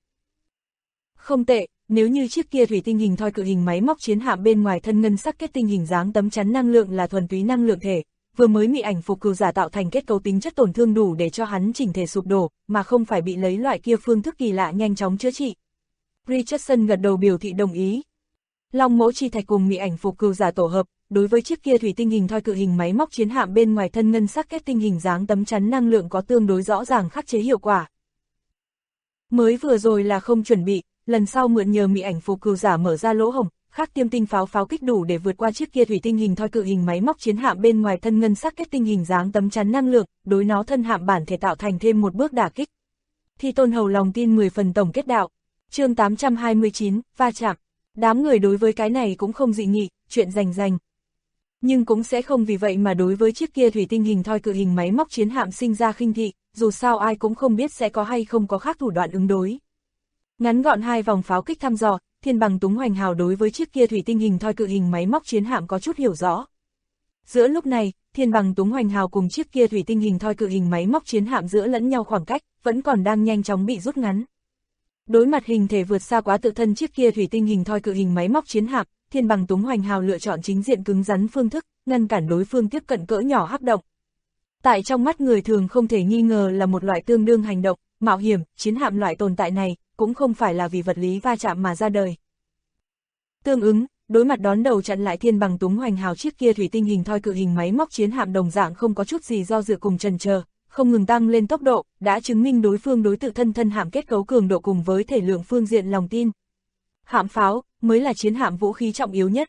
Không tệ, nếu như chiếc kia thủy tinh hình thoi cự hình máy móc chiến hạm bên ngoài thân ngân sắc kết tinh hình dáng tấm chắn năng lượng là thuần túy năng lượng thể, vừa mới mị ảnh phục cừu giả tạo thành kết cấu tính chất tổn thương đủ để cho hắn chỉnh thể sụp đổ, mà không phải bị lấy loại kia phương thức kỳ lạ nhanh chóng chữa trị. Richardson gật đầu biểu thị đồng ý. Long Mỗ Chi Thạch cùng mị ảnh phục cừu giả tổ hợp, đối với chiếc kia thủy tinh hình thoi cự hình máy móc chiến hạm bên ngoài thân ngân sắc kết tinh hình dáng tấm chắn năng lượng có tương đối rõ ràng khắc chế hiệu quả. Mới vừa rồi là không chuẩn bị, lần sau mượn nhờ mị ảnh phục cừu giả mở ra lỗ hổng, khắc tiêm tinh pháo kích đủ để vượt qua chiếc kia thủy tinh hình thoi cự hình máy móc chiến hạm bên ngoài thân ngân sắc kết tinh hình dáng tấm chắn năng lượng, đối nó thân hạm bản thể tạo thành thêm một bước đả kích. Thi Tôn Hầu lòng tin 10 phần tổng kết đạo. Chương 829, va chạm. Đám người đối với cái này cũng không dị nghị, chuyện rành. Nhưng cũng sẽ không vì vậy mà đối với chiếc kia thủy tinh hình thoi cự hình máy móc chiến hạm sinh ra khinh thị, dù sao ai cũng không biết sẽ có hay không có khác thủ đoạn ứng đối. Ngắn gọn 2 vòng pháo kích thăm dò, Thiên Bằng Túng Hoành Hào đối với chiếc kia thủy tinh hình thoi cự hình máy móc chiến hạm có chút hiểu rõ. Giữa lúc này, Thiên Bằng Túng Hoành Hào cùng chiếc kia thủy tinh hình thoi cự hình máy móc chiến hạm giữa lẫn nhau khoảng cách, vẫn còn đang nhanh chóng bị rút ngắn. Đối mặt hình thể vượt xa quá tự thân chiếc kia thủy tinh hình thoi cự hình máy móc chiến hạm, Thiên Bằng Túng Hoành Hào lựa chọn chính diện cứng rắn phương thức, ngăn cản đối phương tiếp cận cỡ nhỏ hắc động. Tại trong mắt người thường không thể nghi ngờ là một loại tương đương hành động, mạo hiểm, chiến hạm loại tồn tại này, cũng không phải là vì vật lý va chạm mà ra đời. Tương ứng, đối mặt đón đầu chặn lại Thiên Bằng Túng Hoành Hào chiếc kia thủy tinh hình thoi cự hình máy móc chiến hạm đồng dạng không có chút gì do dự cùng chần chờ, không ngừng tăng lên tốc độ, đã chứng minh đối phương đối tự thân hạm kết cấu cường độ cùng với thể lượng phương diện lòng tin. Hạm pháo mới là chiến hạm vũ khí trọng yếu nhất.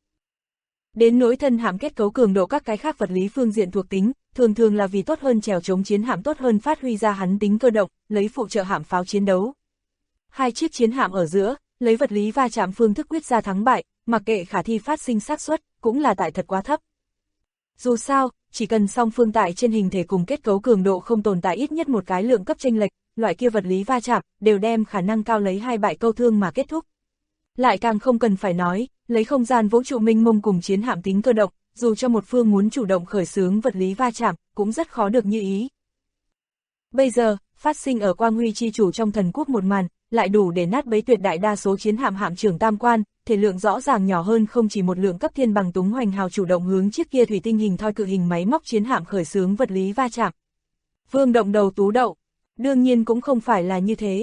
Đến nỗi thân hạm kết cấu cường độ các cái khác vật lý phương diện thuộc tính, thường là vì tốt hơn chèo chống chiến hạm tốt hơn phát huy ra hắn tính cơ động, lấy phụ trợ hạm pháo chiến đấu. Hai chiếc chiến hạm ở giữa, lấy vật lý va chạm phương thức quyết ra thắng bại, mặc kệ khả thi phát sinh xác suất, cũng là tại thật quá thấp. Dù sao, chỉ cần song phương tại trên hình thể cùng kết cấu cường độ không tồn tại ít nhất một cái lượng cấp chênh lệch, loại kia vật lý va chạm đều đem khả năng cao lấy hai bại câu thương mà kết thúc. Lại càng không cần phải nói, lấy không gian vũ trụ mênh mông cùng chiến hạm tính cơ động, dù cho một phương muốn chủ động khởi xướng vật lý va chạm, cũng rất khó được như ý. Bây giờ, phát sinh ở Quang Huy chi chủ trong thần quốc một màn, lại đủ để nát bấy tuyệt đại đa số chiến hạm hạm trưởng tam quan, thể lượng rõ ràng nhỏ hơn không chỉ một lượng cấp Thiên Bằng Túng Hoành Hào chủ động hướng chiếc kia thủy tinh hình thoi cự hình máy móc chiến hạm khởi xướng vật lý va chạm. Vương động đầu tú đậu, đương nhiên cũng không phải là như thế,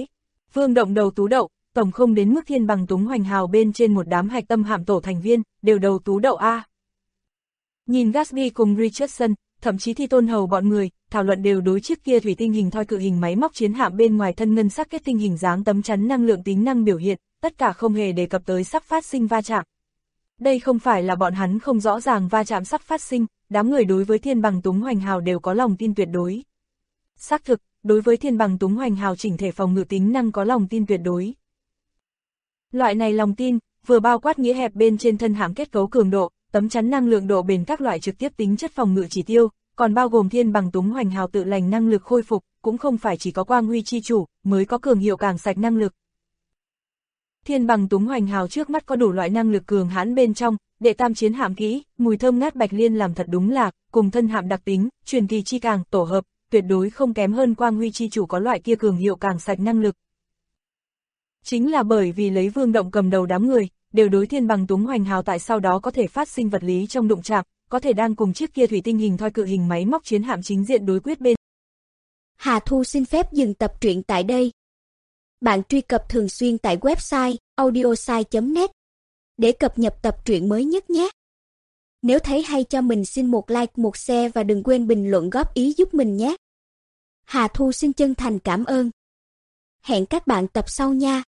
Vương Động đầu tú đậu, tổng không đến mức thiên bằng túng hoành hào bên trên một đám hạch tâm hạm tổ thành viên, đều đầu tú đậu a. Nhìn Gatsby cùng Richardson, thậm chí Thi Tôn Hầu bọn người, thảo luận đều đối chiếc kia thủy tinh hình thoi cự hình máy móc chiến hạm bên ngoài thân ngân sắc kết tinh hình dáng tấm chắn năng lượng tính năng biểu hiện, tất cả không hề đề cập tới sắp phát sinh va chạm. Đây không phải là bọn hắn không rõ ràng va chạm sắp phát sinh, đám người đối với thiên bằng túng hoành hào đều có lòng tin tuyệt đối. Xác thực, đối với thiên bằng túng hoành hào chỉnh thể phòng ngự tính năng có lòng tin tuyệt đối. Loại này lòng tin, vừa bao quát nghĩa hẹp bên trên thân hạm kết cấu cường độ, tấm chắn năng lượng độ bền các loại trực tiếp tính chất phòng ngự chỉ tiêu, còn bao gồm thiên bằng túng hoành hào tự lành năng lực khôi phục, cũng không phải chỉ có quang huy chi chủ, mới có cường hiệu càng sạch năng lực. Thiên bằng túng hoành hào trước mắt có đủ loại năng lực cường hãn bên trong, đệ tam chiến hạm kỹ, mùi thơm ngát bạch liên làm thật đúng là, cùng thân hạm đặc tính, truyền kỳ chi càng, tổ hợp, tuyệt đối không kém hơn quang huy chi chủ có loại kia cường hiệu càng sạch năng lực. Chính là bởi vì lấy Vương Động cầm đầu đám người, đều đối thiên bằng túng hoành hào tại sau đó có thể phát sinh vật lý trong đụng chạm, có thể đang cùng chiếc kia thủy tinh hình thoi cự hình máy móc chiến hạm chính diện đối quyết bên. Hà Thu xin phép dừng tập truyện tại đây. Bạn truy cập thường xuyên tại website audiosai.net để cập nhật tập truyện mới nhất nhé. Nếu thấy hay cho mình xin một like, một share và đừng quên bình luận góp ý giúp mình nhé. Hà Thu xin chân thành cảm ơn. Hẹn các bạn tập sau nha.